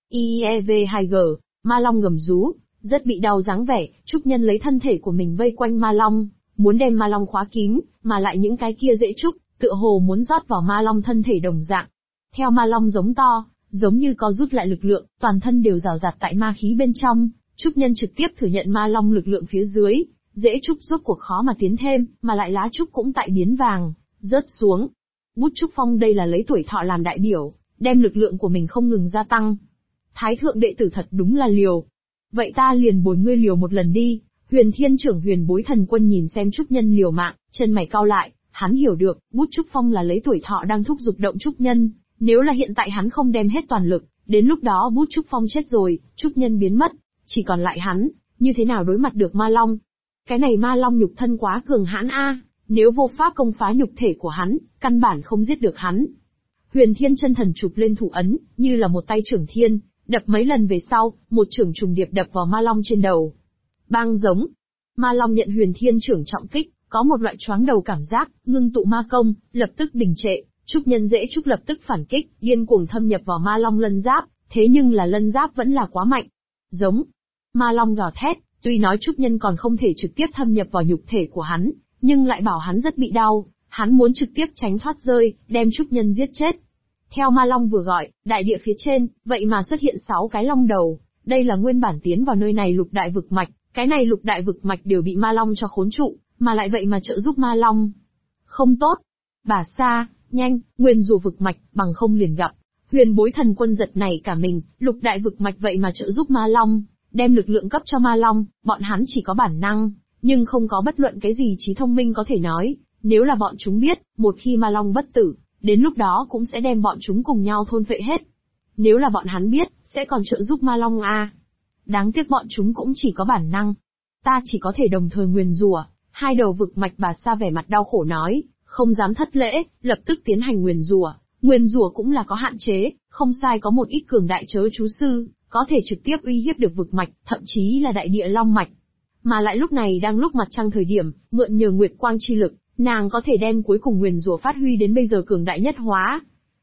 IEV2G, ma long gầm rú, rất bị đau dáng vẻ, Trúc Nhân lấy thân thể của mình vây quanh ma long, muốn đem ma long khóa kín, mà lại những cái kia rễ trúc, tựa hồ muốn rót vào ma long thân thể đồng dạng. Theo ma long giống to, giống như có rút lại lực lượng, toàn thân đều rào rạt tại ma khí bên trong, Trúc Nhân trực tiếp thừa nhận ma long lực lượng phía dưới, rễ trúc rốt cuộc khó mà tiến thêm, mà lại lá trúc cũng tại biến vàng, rớt xuống. Bút Trúc Phong đây là lấy tuổi thọ làm đại biểu, đem lực lượng của mình không ngừng gia tăng. Thái thượng đệ tử thật đúng là liều. Vậy ta liền bồi ngươi liều một lần đi. Huyền Thiên trưởng Huyền Bối Thần Quân nhìn xem Trúc Nhân liều mạng, chân mày cau lại, hắn hiểu được, bút Trúc Phong là lấy tuổi thọ đang thúc giục động Trúc Nhân, nếu là hiện tại hắn không đem hết toàn lực, đến lúc đó bút Trúc Phong chết rồi, Trúc Nhân biến mất, chỉ còn lại hắn, như thế nào đối mặt được ma long? Cái này ma long nhục thân quá cường hãn a, nếu vô pháp công phá nhục thể của hắn, căn bản không giết được hắn. Huyền Thiên chân thần chụp lên thủ ấn, như là một tay trưởng thiên, đập mấy lần về sau, một trưởng trùng điệp đập vào ma long trên đầu. Bang giống. Ma long nhận Huyền Thiên trưởng trọng kích, có một loại choáng đầu cảm giác, ngưng tụ ma công, lập tức đình trệ, Trúc Nhân dễ trúc lập tức phản kích, điên cuồng thâm nhập vào ma long lân giáp, thế nhưng là lân giáp vẫn là quá mạnh. Giống. Ma long gào thét, tuy nói Trúc Nhân còn không thể trực tiếp thâm nhập vào nhục thể của hắn, nhưng lại bảo hắn rất bị đau, hắn muốn trực tiếp tránh thoát rơi, đem Trúc Nhân giết chết. Theo ma long vừa gọi, đại địa phía trên, vậy mà xuất hiện 6 cái long đầu, đây là nguyên bản tiến vào nơi này lục đại vực mạch, cái này lục đại vực mạch đều bị ma long cho khốn trụ, mà lại vậy mà trợ giúp ma long. Không tốt. Bà Sa, nhanh, nguyên rủa vực mạch, bằng không liền gặp. Huyền Bối Thần Quân giật này cả mình, lục đại vực mạch vậy mà trợ giúp ma long, đem lực lượng cấp cho ma long, bọn hắn chỉ có bản năng, nhưng không có bất luận cái gì trí thông minh có thể nói, nếu là bọn chúng biết, một khi ma long bất tử, đến lúc đó cũng sẽ đem bọn chúng cùng nhau thôn phệ hết. Nếu là bọn hắn biết, sẽ còn trợ giúp ma long a. Đáng tiếc bọn chúng cũng chỉ có bản năng. Ta chỉ có thể đồng thời nguyền rủa. Hai đầu vực mạch Bà Sa vẻ mặt đau khổ nói, không dám thất lễ, lập tức tiến hành nguyền rủa. Nguyền rủa cũng là có hạn chế, không sai có một ít cường đại chớ chú sư, có thể trực tiếp uy hiếp được vực mạch, thậm chí là đại địa long mạch. Mà lại lúc này đang lúc mặt trăng thời điểm, mượn nhờ nguyệt quang chi lực, nàng có thể đem cuối cùng nguyền rủa phát huy đến bây giờ cường đại nhất hóa.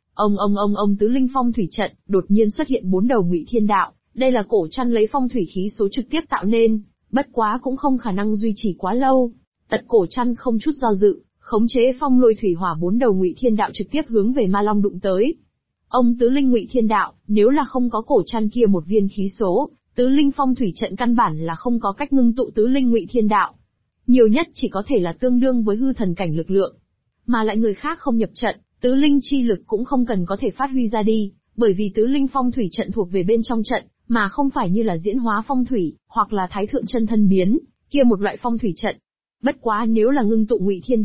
Ông tứ linh phong thủy trận, đột nhiên xuất hiện 4 đầu Ngụy Thiên Đạo, đây là cổ chăn lấy phong thủy khí số trực tiếp tạo nên, bất quá cũng không khả năng duy trì quá lâu. Tật cổ chăn không chút do dự, khống chế phong lôi thủy hỏa 4 đầu Ngụy Thiên Đạo trực tiếp hướng về ma long đụng tới. Ông tứ linh Ngụy Thiên Đạo, nếu là không có cổ chăn kia một viên khí số, tứ linh phong thủy trận căn bản là không có cách ngưng tụ tứ linh Ngụy Thiên Đạo. Nhiều nhất chỉ có thể là tương đương với hư thần cảnh lực lượng. Mà lại người khác không nhập trận, tứ linh chi lực cũng không cần có thể phát huy ra đi, bởi vì tứ linh phong thủy trận thuộc về bên trong trận, mà không phải như là diễn hóa phong thủy, hoặc là thái thượng chân thân biến, kia một loại phong thủy trận. Bất quá nếu là ngưng tụ Ngụy Thiên Đạo,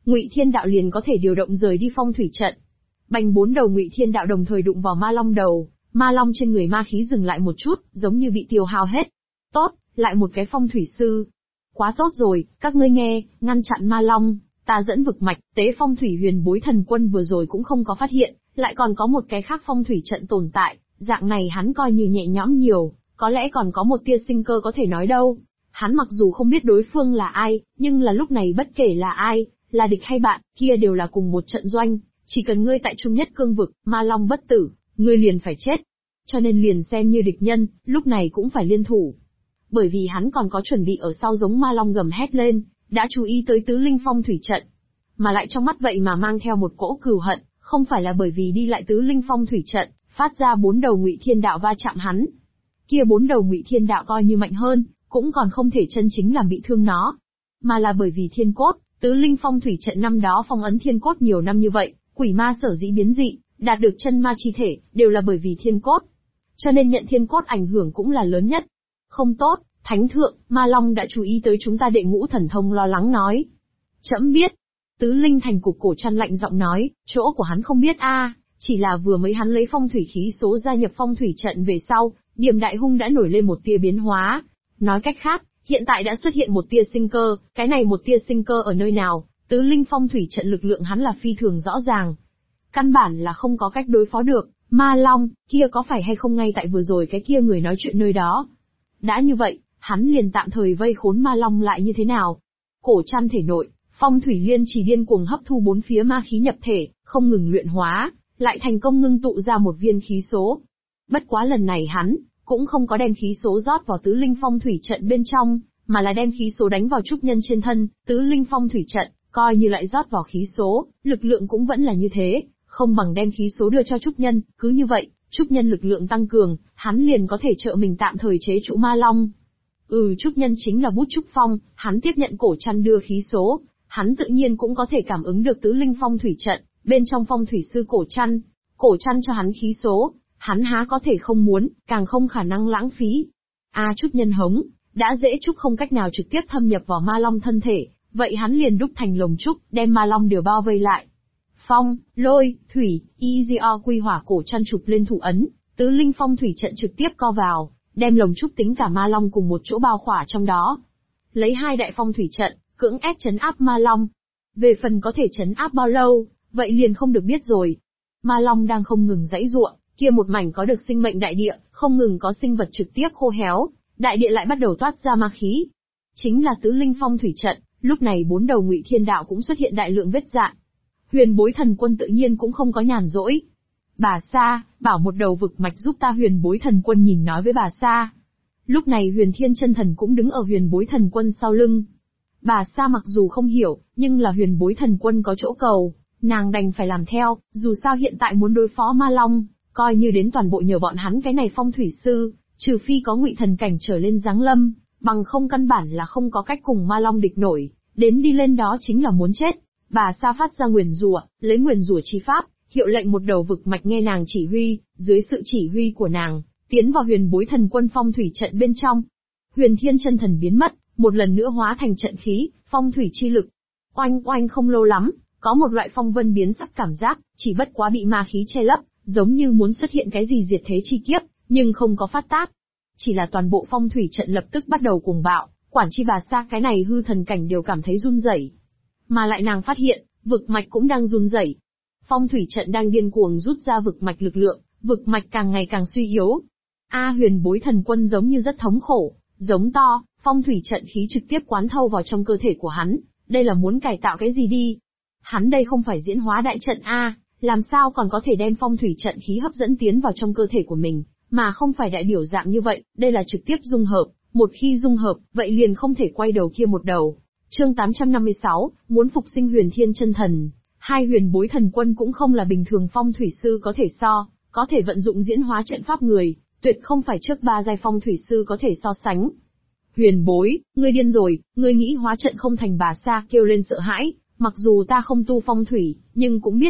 Ngụy Thiên Đạo liền có thể điều động rời đi phong thủy trận. Bành 4 đầu Ngụy Thiên Đạo đồng thời đụng vào Ma Long đầu, Ma Long trên người ma khí dừng lại một chút, giống như bị tiêu hao hết. Tốt, lại một cái phong thủy sư. Quá tốt rồi, các ngươi nghe, ngăn chặn Ma Long, ta dẫn vực mạch, tế phong thủy huyền bối thần quân vừa rồi cũng không có phát hiện, lại còn có một cái khác phong thủy trận tồn tại, dạng này hắn coi như nhẹ nhõm nhiều, có lẽ còn có một tia sinh cơ có thể nói đâu. Hắn mặc dù không biết đối phương là ai, nhưng là lúc này bất kể là ai, là địch hay bạn, kia đều là cùng một trận doanh, chỉ cần ngươi tại trung nhất cương vực, Ma Long bất tử, ngươi liền phải chết. Cho nên liền xem như địch nhân, lúc này cũng phải liên thủ. Bởi vì hắn còn có chuẩn bị ở sau giống Ma Long gầm hét lên, đã chú ý tới tứ linh phong thủy trận. Mà lại trong mắt vậy mà mang theo một cỗ cừu hận, không phải là bởi vì đi lại tứ linh phong thủy trận, phát ra 4 đầu Ngụy Thiên Đạo va chạm hắn. Kia 4 đầu Ngụy Thiên Đạo coi như mạnh hơn, cũng còn không thể chân chính làm bị thương nó. Mà là bởi vì thiên cốt, tứ linh phong thủy trận năm đó phong ấn thiên cốt nhiều năm như vậy, quỷ ma sở dĩ biến dị, đạt được chân ma chi thể, đều là bởi vì thiên cốt. Cho nên nhận thiên cốt ảnh hưởng cũng là lớn nhất. Không tốt, Thánh Thượng, Ma Long đã chú ý tới chúng ta Đệ Ngũ Thần Thông lo lắng nói. Trẫm biết. Tứ Linh Thành Cục Cổ Trăn lạnh giọng nói, chỗ của hắn không biết chỉ là vừa mới hắn lấy phong thủy khí số gia nhập phong thủy trận về sau, Điềm Đại Hung đã nổi lên một tia biến hóa. Nói cách khác, hiện tại đã xuất hiện một tia sinh cơ, cái này một tia sinh cơ ở nơi nào, tứ linh phong thủy trận lực lượng hắn là phi thường rõ ràng. Căn bản là không có cách đối phó được, Ma Long, kia có phải hay không ngay tại vừa rồi cái kia người nói chuyện nơi đó. Đã như vậy, hắn liền tạm thời vây khốn Ma Long lại như thế nào? Cổ Trăn thể nội, phong thủy liên chỉ điên cuồng hấp thu 4 phía ma khí nhập thể, không ngừng luyện hóa, lại thành công ngưng tụ ra một viên khí số. Bất quá lần này hắn cũng không có đem khí số rót vào tứ linh phong thủy trận bên trong, mà là đem khí số đánh vào trúc nhân trên thân, tứ linh phong thủy trận, coi như lại rót vào khí số, lực lượng cũng vẫn là như thế, không bằng đem khí số đưa cho trúc nhân, cứ như vậy, trúc nhân lực lượng tăng cường, hắn liền có thể trợ mình tạm thời chế trụ Ma Long. Trúc nhân chính là bút trúc phong, hắn tiếp nhận Cổ Trăn đưa khí số, hắn tự nhiên cũng có thể cảm ứng được tứ linh phong thủy trận, bên trong phong thủy sư Cổ Trăn cho hắn khí số, hắn há có thể không muốn, càng không khả năng lãng phí. Trúc nhân hống, đã dễ trúc không cách nào trực tiếp thâm nhập vào Ma Long thân thể, vậy hắn liền đúc thành lồng trúc, đem Ma Long đều bao vây lại. Phong, lôi, thủy, Izio quy hỏa Cổ Trăn chụp lên thủ ấn, tứ linh phong thủy trận trực tiếp co vào, đem lồng trúc tính cả Ma Long cùng một chỗ bao khỏa trong đó. Lấy 2 đại phong thủy trận, cưỡng ép trấn áp Ma Long. Về phần có thể trấn áp bao lâu, vậy liền không được biết rồi. Ma Long đang không ngừng giãy giụa, kia một mảnh có được sinh mệnh đại địa, không ngừng có sinh vật trực tiếp khô héo, đại địa lại bắt đầu toát ra ma khí. Chính là tứ linh phong thủy trận, lúc này 4 đầu Ngụy Thiên Đạo cũng xuất hiện đại lượng vết rạn. Huyền Bối Thần Quân tự nhiên cũng không có nhàn rỗi. Bà Sa, bảo một đầu vực mạch giúp ta. Huyền Bối Thần Quân nhìn nói với bà Sa. Lúc này Huyền Thiên Chân Thần cũng đứng ở Huyền Bối Thần Quân sau lưng. Bà Sa mặc dù không hiểu, nhưng là Huyền Bối Thần Quân có chỗ cầu, nàng đành phải làm theo, dù sao hiện tại muốn đối phó Ma Long, coi như đến toàn bộ nhờ bọn hắn cái này phong thủy sư, trừ phi có Ngụy thần cảnh trở lên giáng lâm, bằng không căn bản là không có cách cùng Ma Long địch nổi, đến đi lên đó chính là muốn chết. Bà Sa phát ra nguyền rủa, lấy nguyền rủa chi pháp, hiệu lệnh một đầu vực mạch nghe nàng chỉ huy, dưới sự chỉ huy của nàng, tiến vào Huyền Bối Thần Quân phong thủy trận bên trong. Huyền Thiên Chân Thần biến mất, một lần nữa hóa thành trận khí, phong thủy chi lực. Oanh oanh không lâu lắm, có một loại phong vân biến sắc cảm giác, chỉ bất quá bị ma khí che lấp, giống như muốn xuất hiện cái gì diệt thế chi kiếp, nhưng không có phát tác. Chỉ là toàn bộ phong thủy trận lập tức bắt đầu cuồng bạo, quản chi bà Sa cái này hư thần cảnh đều cảm thấy run rẩy. Mà lại nàng phát hiện, vực mạch cũng đang run rẩy. Phong thủy trận đang điên cuồng rút ra vực mạch lực lượng, vực mạch càng ngày càng suy yếu. Huyền Bối Thần Quân giống như rất thống khổ, giống to, phong thủy trận khí trực tiếp quán thâu vào trong cơ thể của hắn, đây là muốn cải tạo cái gì đi? Hắn đây không phải diễn hóa đại trận làm sao còn có thể đem phong thủy trận khí hấp dẫn tiến vào trong cơ thể của mình, mà không phải đại biểu dạng như vậy, đây là trực tiếp dung hợp, một khi dung hợp, vậy liền không thể quay đầu kia một đầu. Chương 856, muốn phục sinh Huyền Thiên Chân Thần. 2 Huyền Bối Thần Quân cũng không là bình thường phong thủy sư có thể có thể vận dụng diễn hóa trận pháp người, tuyệt không phải trước 3 giai phong thủy sư có thể so sánh. Huyền Bối, ngươi điên rồi, ngươi nghĩ hóa trận không thành? Bà Sa kêu lên sợ hãi, mặc dù ta không tu phong thủy, nhưng cũng biết